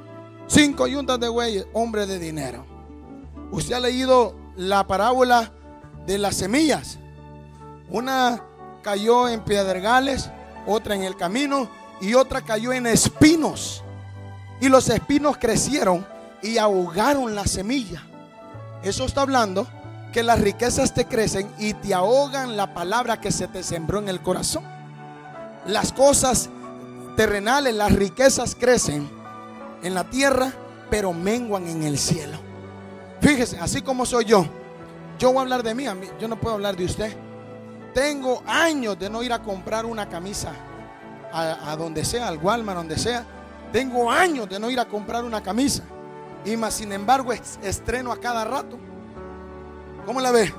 5 yuntas de bueyes, hombre de dinero. Usted ha leído la parábola de las semillas. Una cayó en pedregales, otra en el camino y otra cayó en espinos. Y los espinos crecieron y ahogaron la semilla. Eso está hablando que las riquezas te crecen y te ahogan la palabra que se te sembró en el corazón. Las cosas terrenales, las riquezas crecen en la tierra, pero menguan en el cielo. Fíjese, así como soy yo voy a hablar de mí, yo no puedo hablar de usted. Tengo años de no ir a comprar una camisa a donde sea, al Walmart, donde sea. Tengo años de no ir a comprar una camisa. Y más sin embargo estreno a cada rato. ¿Cómo la ve?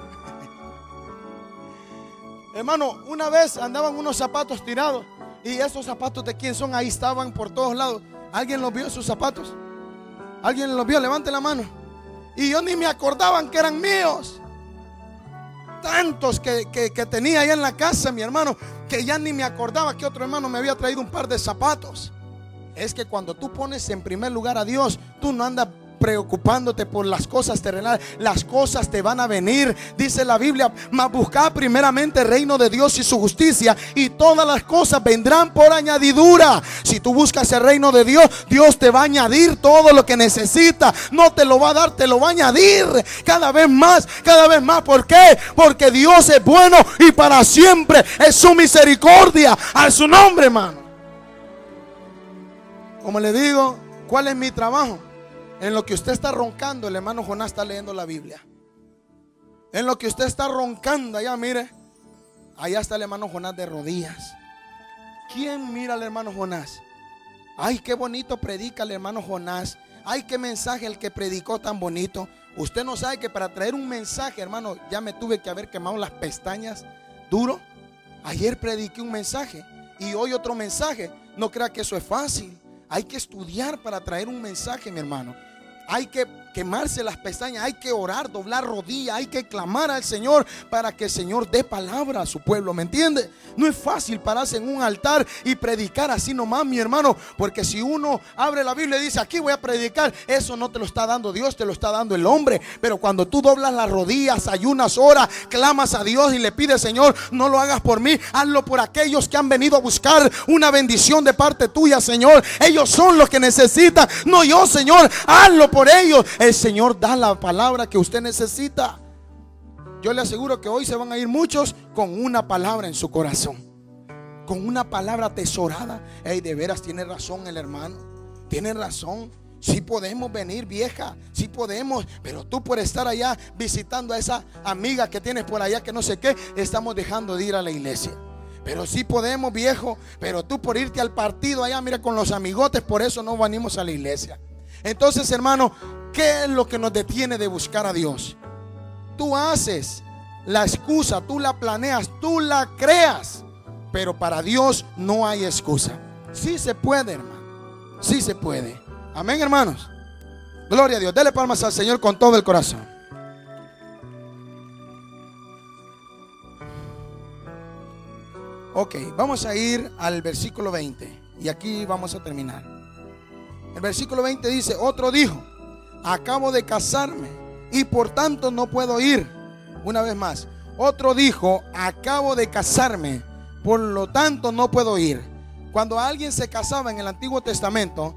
Hermano, una vez andaban unos zapatos tirados. ¿Y esos zapatos de quién son? Ahí estaban por todos lados. ¿Alguien los vio, esos zapatos? ¿Alguien los vio? Levante la mano. Y yo ni me acordaban que eran míos. Tantos que tenía allá en la casa, mi hermano, que ya ni me acordaba que otro hermano me había traído un par de zapatos. es que cuando tú pones en primer lugar a Dios, tú no andas preocupándote por las cosas terrenales. Las cosas te van a venir. Dice la Biblia: mas buscad primeramente el reino de Dios y su justicia, y todas las cosas vendrán por añadidura. Si tú buscas el reino de Dios, Dios te va a añadir todo lo que necesitas. No te lo va a dar, te lo va a añadir cada vez más, cada vez más. ¿Por qué? Porque Dios es bueno y para siempre es su misericordia. A su nombre, hermano. Como le digo, ¿cuál es mi trabajo? En lo que usted está roncando, el hermano Jonás está leyendo la Biblia. En lo que usted está roncando, allá mire, allá está el hermano Jonás de rodillas. ¿Quién mira al hermano Jonás? Ay, qué bonito predica el hermano Jonás. Ay, qué mensaje el que predicó tan bonito. Usted no sabe que para traer un mensaje, hermano, ya me tuve que haber quemado las pestañas duro. Ayer prediqué un mensaje y hoy otro mensaje. No crea que eso es fácil. Hay que estudiar para traer un mensaje, mi hermano. Hay que quemarse las pestañas, hay que orar, doblar rodillas, hay que clamar al Señor para que el Señor dé palabra a su pueblo, ¿me entiende? No es fácil pararse en un altar y predicar así nomás, mi hermano, porque si uno abre la Biblia y dice: aquí voy a predicar, eso no te lo está dando Dios, te lo está dando el hombre. Pero cuando tú doblas las rodillas, ayunas, oras, clamas a Dios y le pides: Señor, no lo hagas por mí, hazlo por aquellos que han venido a buscar una bendición de parte tuya, Señor. Ellos son los que necesitan, no yo, Señor, hazlo por ellos. El Señor da la palabra que usted necesita. Yo le aseguro que hoy se van a ir muchos con una palabra en su corazón, con una palabra atesorada. Hey, de veras tiene razón el hermano, tiene razón. Sí podemos venir, vieja, sí podemos, pero tú por estar allá visitando a esa amiga que tienes por allá que no sé qué, estamos dejando de ir a la iglesia. Pero sí podemos, viejo, pero tú por irte al partido allá, mira, con los amigotes, por eso no venimos a la iglesia. Entonces, hermano, ¿qué es lo que nos detiene de buscar a Dios? Tú haces la excusa, tú la planeas, tú la creas, pero para Dios no hay excusa. Sí se puede, hermano, sí se puede. Amén, hermanos. Gloria a Dios. Dele palmas al Señor con todo el corazón. Ok, vamos a ir al versículo 20 y aquí vamos a terminar. El versículo 20 dice: otro dijo: acabo de casarme y por tanto no puedo ir. Una vez más, otro dijo: acabo de casarme, por lo tanto no puedo ir. Cuando alguien se casaba en el Antiguo Testamento,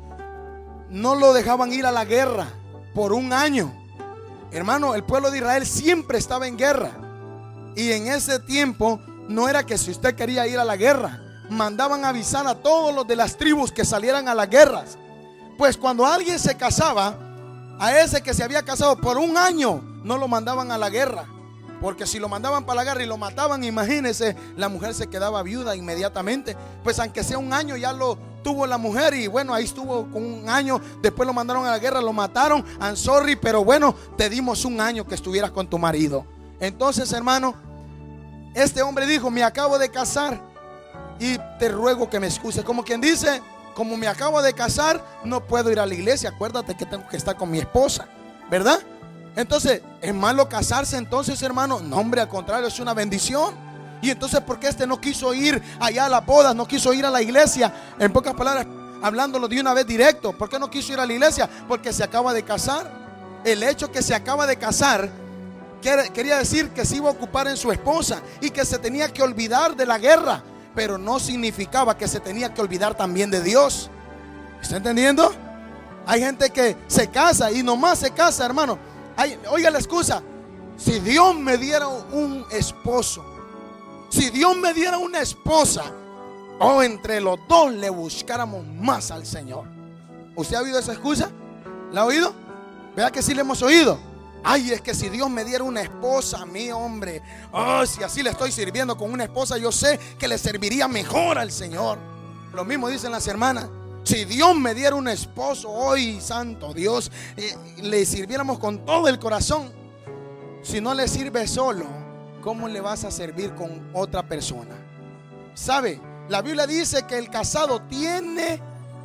no lo dejaban ir a la guerra por un año. Hermano, el pueblo de Israel siempre estaba en guerra. Y en ese tiempo no era que si usted quería ir a la guerra, mandaban avisar a todos los de las tribus que salieran a las guerras. Pues cuando alguien se casaba, a ese que se había casado por un año, no lo mandaban a la guerra. Porque si lo mandaban para la guerra y lo mataban, imagínense, la mujer se quedaba viuda inmediatamente. Pues aunque sea un año, ya lo tuvo la mujer y bueno, ahí estuvo con un año. Después lo mandaron a la guerra, lo mataron. I'm sorry, pero bueno, te dimos un año que estuvieras con tu marido. Entonces, hermano, este hombre dijo: me acabo de casar y te ruego que me excuses. Como quien dice: como me acabo de casar, no puedo ir a la iglesia. Acuérdate que tengo que estar con mi esposa, ¿verdad? Entonces, ¿es malo casarse entonces, hermano? No, hombre, al contrario, es una bendición. Y entonces, ¿por qué este no quiso ir allá a las bodas? No quiso ir a la iglesia. En pocas palabras, hablándolo de una vez directo, ¿por qué no quiso ir a la iglesia? Porque se acaba de casar. El hecho que se acaba de casar quería decir que se iba a ocupar en su esposa y que se tenía que olvidar de la guerra, pero no significaba que se tenía que olvidar también de Dios. ¿Está entendiendo? Hay gente que se casa y nomás se casa, hermano. Oiga la excusa: si Dios me diera un esposo, si Dios me diera una esposa, o entre los dos le buscáramos más al Señor. ¿Usted ha oído esa excusa? ¿La ha oído? Vea que sí la hemos oído. Ay, es que si Dios me diera una esposa a mí, hombre, si así le estoy sirviendo con una esposa, yo sé que le serviría mejor al Señor. Lo mismo dicen las hermanas: si Dios me diera un esposo hoy, santo Dios, le sirviéramos con todo el corazón. Si no le sirve solo, ¿cómo le vas a servir con otra persona? ¿Sabe? La Biblia dice que el casado tiene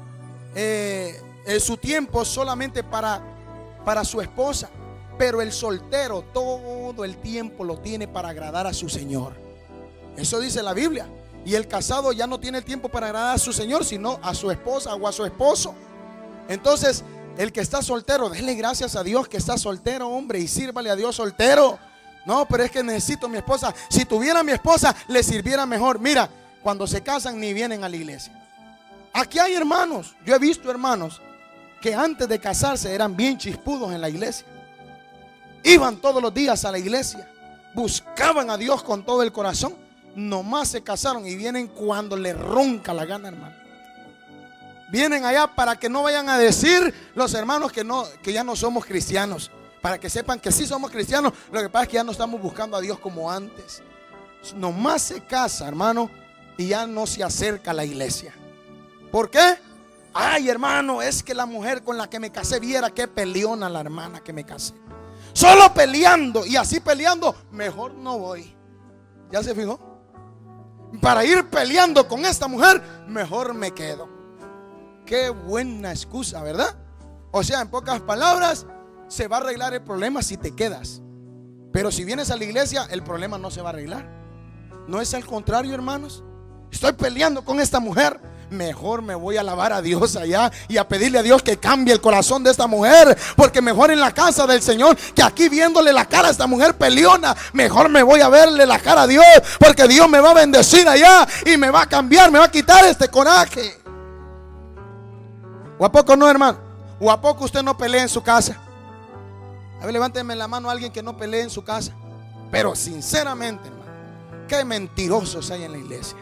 su tiempo solamente para su esposa, pero el soltero todo el tiempo lo tiene para agradar a su Señor. Eso dice la Biblia. Y el casado ya no tiene tiempo para agradar a su señor, sino a su esposa o a su esposo. Entonces, el que está soltero, déle gracias a Dios que está soltero, hombre, y sírvale a Dios soltero. No, pero es que necesito mi esposa. Si tuviera mi esposa, le sirviera mejor. Mira, cuando se casan ni vienen a la iglesia. Aquí hay hermanos, yo he visto hermanos que antes de casarse eran bien chispudos en la iglesia. Iban todos los días a la iglesia, buscaban a Dios con todo el corazón. Nomás se casaron y vienen cuando les ronca la gana, hermano. Vienen allá para que no vayan a decir los hermanos que ya no somos cristianos. Para que sepan que sí somos cristianos. Lo que pasa es que ya no estamos buscando a Dios como antes. Nomás se casa, hermano, y ya no se acerca a la iglesia. ¿Por qué? Ay, hermano, es que la mujer con la que me casé, viera qué peleona la hermana que me casé. Solo peleando, y así peleando, mejor no voy. ¿Ya se fijó? Para ir peleando con esta mujer, mejor me quedo. Qué buena excusa, ¿verdad? O sea, en pocas palabras, se va a arreglar el problema si te quedas. Pero si vienes a la iglesia, el problema no se va a arreglar. ¿No es al contrario, hermanos? Estoy peleando con esta mujer, mejor me voy a alabar a Dios allá y a pedirle a Dios que cambie el corazón de esta mujer. Porque mejor en la casa del Señor que aquí viéndole la cara a esta mujer peleona. Mejor me voy a verle la cara a Dios, porque Dios me va a bendecir allá y me va a cambiar, me va a quitar este coraje. ¿O a poco no, hermano? ¿O a poco usted no pelea en su casa? A ver, levánteme la mano a alguien que no pelee en su casa. Pero sinceramente, hermano, qué mentirosos hay en la iglesia.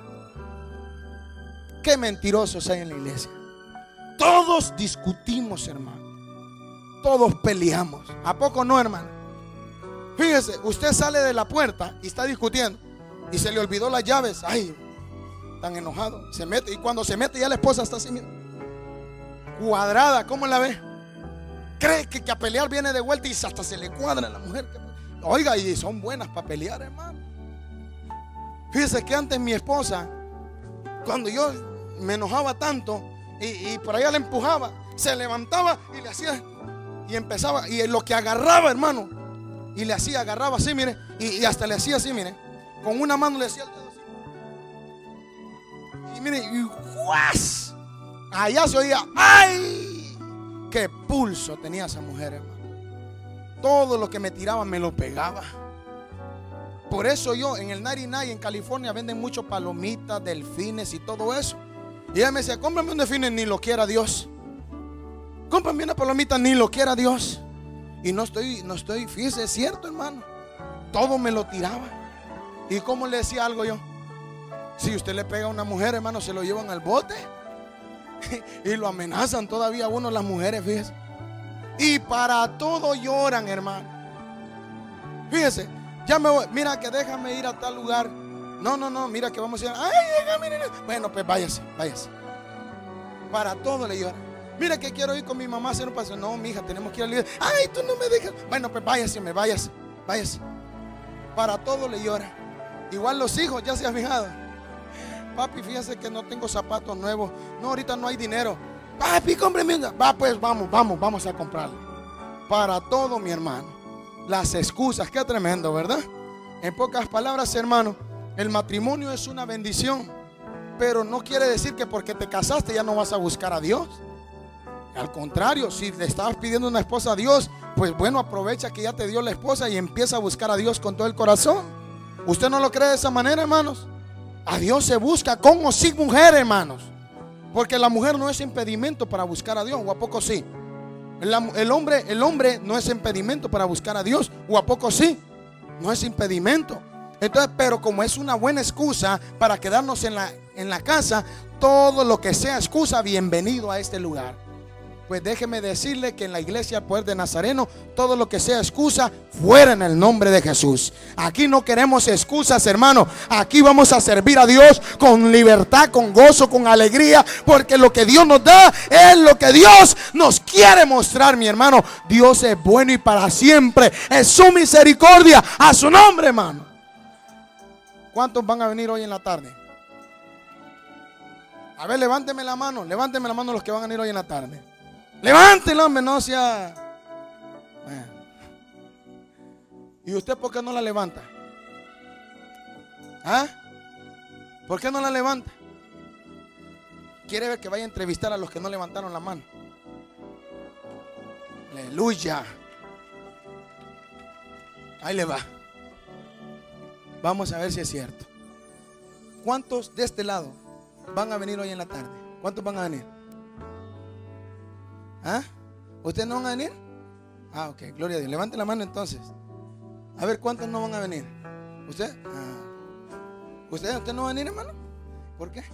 Qué mentirosos hay en la iglesia. Todos discutimos, hermano. Todos peleamos. ¿A poco no, hermano? Fíjese, usted sale de la puerta y está discutiendo y se le olvidó las llaves. Ay, tan enojado. Se mete, y cuando se mete ya la esposa está así, mira, cuadrada. ¿Cómo la ve? Cree que a pelear viene de vuelta y hasta se le cuadra a la mujer. Oiga, y son buenas para pelear, hermano. Fíjese que antes mi esposa, cuando yo me enojaba tanto y por allá la empujaba, se levantaba y le hacía, y empezaba, y lo que agarraba, hermano, y le hacía, agarraba así, mire, y hasta le hacía así, mire, con una mano le hacía el dedo así, y mire, y ¡guas! Allá se oía, ¡ay! Qué pulso tenía esa mujer, hermano. Todo lo que me tiraba me lo pegaba. Por eso yo en el 99 en California venden mucho palomitas, delfines y todo eso. Y ella me decía, cómprame un delfín, ni lo quiera Dios. Cómprame una palomita, ni lo quiera Dios. Y no estoy, fíjese, es cierto, hermano. Todo me lo tiraba. ¿Y cómo le decía algo yo? Si usted le pega a una mujer, hermano, se lo llevan al bote. Y lo amenazan todavía a uno las mujeres, fíjese. Y para todo lloran, hermano. Fíjese, ya me voy, mira que déjame ir a tal lugar. No, mira que vamos a ir. Ay, mire. Bueno, pues váyase. Para todo le lloran. Mira que quiero ir con mi mamá a hacer un paseo. No, mija, tenemos que ir al líder. Ay, tú no me dejas. Bueno, pues váyase. Para todo le lloran. Igual los hijos, ya se ha fijado. Papi, fíjese que no tengo zapatos nuevos. No, ahorita no hay dinero. Papi, cómprame. Va, pues vamos a comprarle. Para todo, mi hermano. Las excusas, qué tremendo, ¿verdad? En pocas palabras, hermano, el matrimonio es una bendición, pero no quiere decir que porque te casaste ya no vas a buscar a Dios. Al contrario, si le estabas pidiendo una esposa a Dios, pues bueno, aprovecha que ya te dio la esposa y empieza a buscar a Dios con todo el corazón. ¿Usted no lo cree de esa manera, hermanos? A Dios se busca con o sin mujer, hermanos. Porque la mujer no es impedimento para buscar a Dios. ¿O a poco sí? El hombre no es impedimento para buscar a Dios. ¿O a poco sí? No es impedimento. Entonces, pero como es una buena excusa para quedarnos en la casa, todo lo que sea excusa, bienvenido a este lugar. Pues déjeme decirle que en la iglesia El Poder de Nazareno, todo lo que sea excusa, fuera en el nombre de Jesús. Aquí no queremos excusas, hermano. Aquí vamos a servir a Dios con libertad, con gozo, con alegría, porque lo que Dios nos da es lo que Dios nos quiere mostrar, mi hermano. Dios es bueno y para siempre es su misericordia. A su nombre, hermano. ¿Cuántos van a venir hoy en la tarde? A ver, levánteme la mano los que van a venir hoy en la tarde. Levántelo, hombre, no sea. Bueno. ¿Y usted por qué no la levanta? ¿Ah? ¿Por qué no la levanta? Quiere ver que vaya a entrevistar a los que no levantaron la mano. Aleluya. Ahí le va. Vamos a ver si es cierto. ¿Cuántos de este lado van a venir hoy en la tarde? ¿Cuántos van a venir? ¿Ah? ¿Ustedes no van a venir? Ah, ok, gloria a Dios. Levante la mano entonces. A ver, ¿cuántos no van a venir? ¿Usted? ¿Usted no va a venir, hermano? ¿Por qué?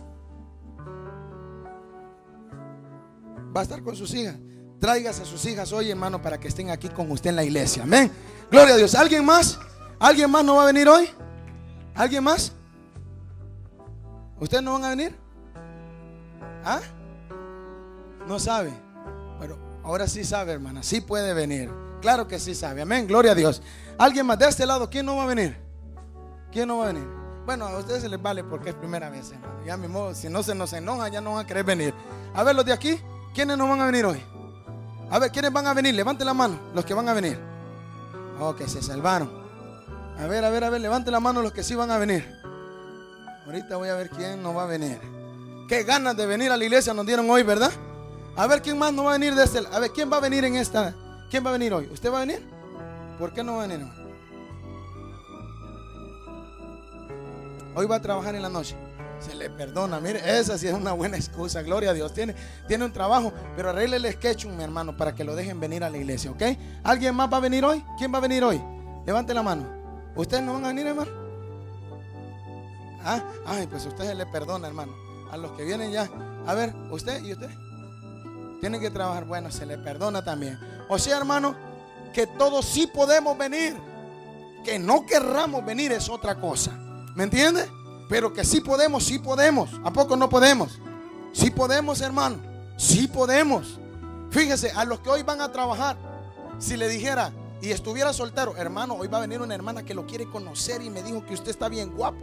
Va a estar con sus hijas. Tráigase a sus hijas hoy, hermano, para que estén aquí con usted en la iglesia. Amén. Gloria a Dios. ¿Alguien más? ¿Alguien más no va a venir hoy? ¿Alguien más? ¿Ustedes no van a venir? ¿Ah? No sabe. Pero ahora sí sabe, hermana. Sí puede venir. Claro que sí sabe. Amén. Gloria a Dios. ¿Alguien más de este lado? ¿Quién no va a venir? ¿Quién no va a venir? Bueno, a ustedes se les vale porque es primera vez, hermano. Ya mismo, si no se nos enoja, ya no van a querer venir. A ver, los de aquí, ¿quiénes no van a venir hoy? A ver, ¿quiénes van a venir? Levante la mano, los que van a venir. Oh, que se salvaron. A ver, levante la mano los que sí van a venir. Ahorita voy a ver quién no va a venir. Qué ganas de venir a la iglesia nos dieron hoy, ¿verdad? A ver, ¿quién más no va a venir de este? A ver, ¿quién va a venir en esta? ¿Quién va a venir hoy? ¿Usted va a venir? ¿Por qué no va a venir hoy? Hoy va a trabajar en la noche. Se le perdona, mire, esa sí es una buena excusa, gloria a Dios. Tiene un trabajo, pero arregle el sketch, mi hermano, para que lo dejen venir a la iglesia, ¿ok? ¿Alguien más va a venir hoy? ¿Quién va a venir hoy? Levante la mano. ¿Ustedes no van a venir, hermano? Ay, pues a ustedes le perdona, hermano. A los que vienen ya. A ver, ¿usted y usted? Tienen que trabajar. Bueno, se le perdona también. O sea, hermano, que todos sí podemos venir. Que no querramos venir es otra cosa. ¿Me entiende? Pero que sí podemos, sí podemos. ¿A poco no podemos? Sí podemos, hermano. Sí podemos. Fíjese, a los que hoy van a trabajar, si le dijera y estuviera soltero, hermano, hoy va a venir una hermana que lo quiere conocer y me dijo que usted está bien guapo.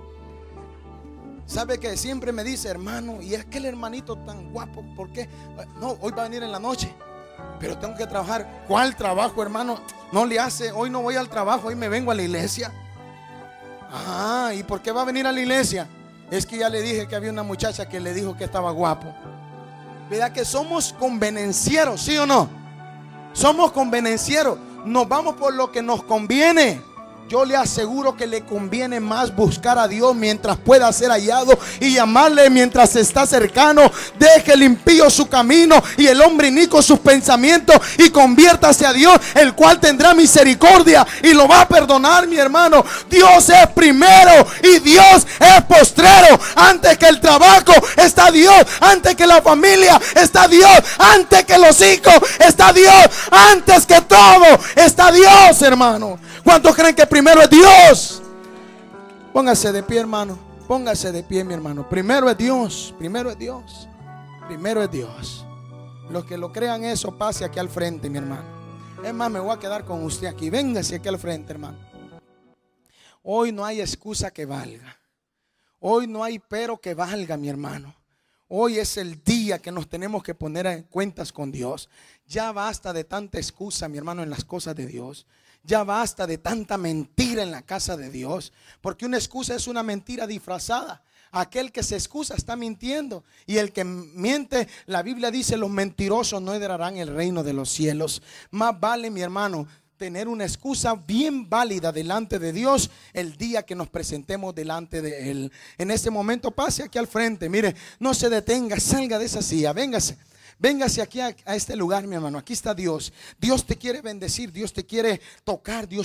¿Sabe que siempre me dice, hermano, y es aquel hermanito tan guapo? ¿Por qué? No, hoy va a venir en la noche, pero tengo que trabajar. ¿Cuál trabajo, hermano? No le hace, hoy no voy al trabajo, hoy me vengo a la iglesia. ¿Y por qué va a venir a la iglesia? Es que ya le dije que había una muchacha que le dijo que estaba guapo. ¿Verdad que somos convenencieros, sí o no? Somos convenencieros. Nos vamos por lo que nos conviene. Yo le aseguro que le conviene más buscar a Dios mientras pueda ser hallado y llamarle mientras está cercano. Deje el impío su camino y el hombre inicuo sus pensamientos y conviértase a Dios, el cual tendrá misericordia y lo va a perdonar, mi hermano. Dios es primero y Dios es postrero. Antes que el trabajo está Dios, antes que la familia está Dios, antes que los hijos está Dios, antes que todo está Dios, hermano. ¿Cuántos creen que primero es Dios? Póngase de pie, hermano. Póngase de pie, mi hermano. Primero es Dios. Primero es Dios. Primero es Dios. Los que lo crean eso, pase aquí al frente, mi hermano. Es más, me voy a quedar con usted aquí. Véngase aquí al frente, hermano. Hoy no hay excusa que valga. Hoy no hay pero que valga, mi hermano. Hoy es el día que nos tenemos que poner en cuentas con Dios. Ya basta de tanta excusa, mi hermano, en las cosas de Dios. Ya basta de tanta mentira en la casa de Dios. Porque una excusa es una mentira disfrazada. Aquel que se excusa está mintiendo. Y el que miente, la Biblia dice, los mentirosos no heredarán el reino de los cielos. Más vale, mi hermano, tener una excusa bien válida delante de Dios el día que nos presentemos delante de Él. En este momento pase aquí al frente. Mire, no se detenga, salga de esa silla, véngase. Véngase aquí a este lugar, mi hermano. Aquí está Dios. Dios te quiere bendecir, Dios te quiere tocar, Dios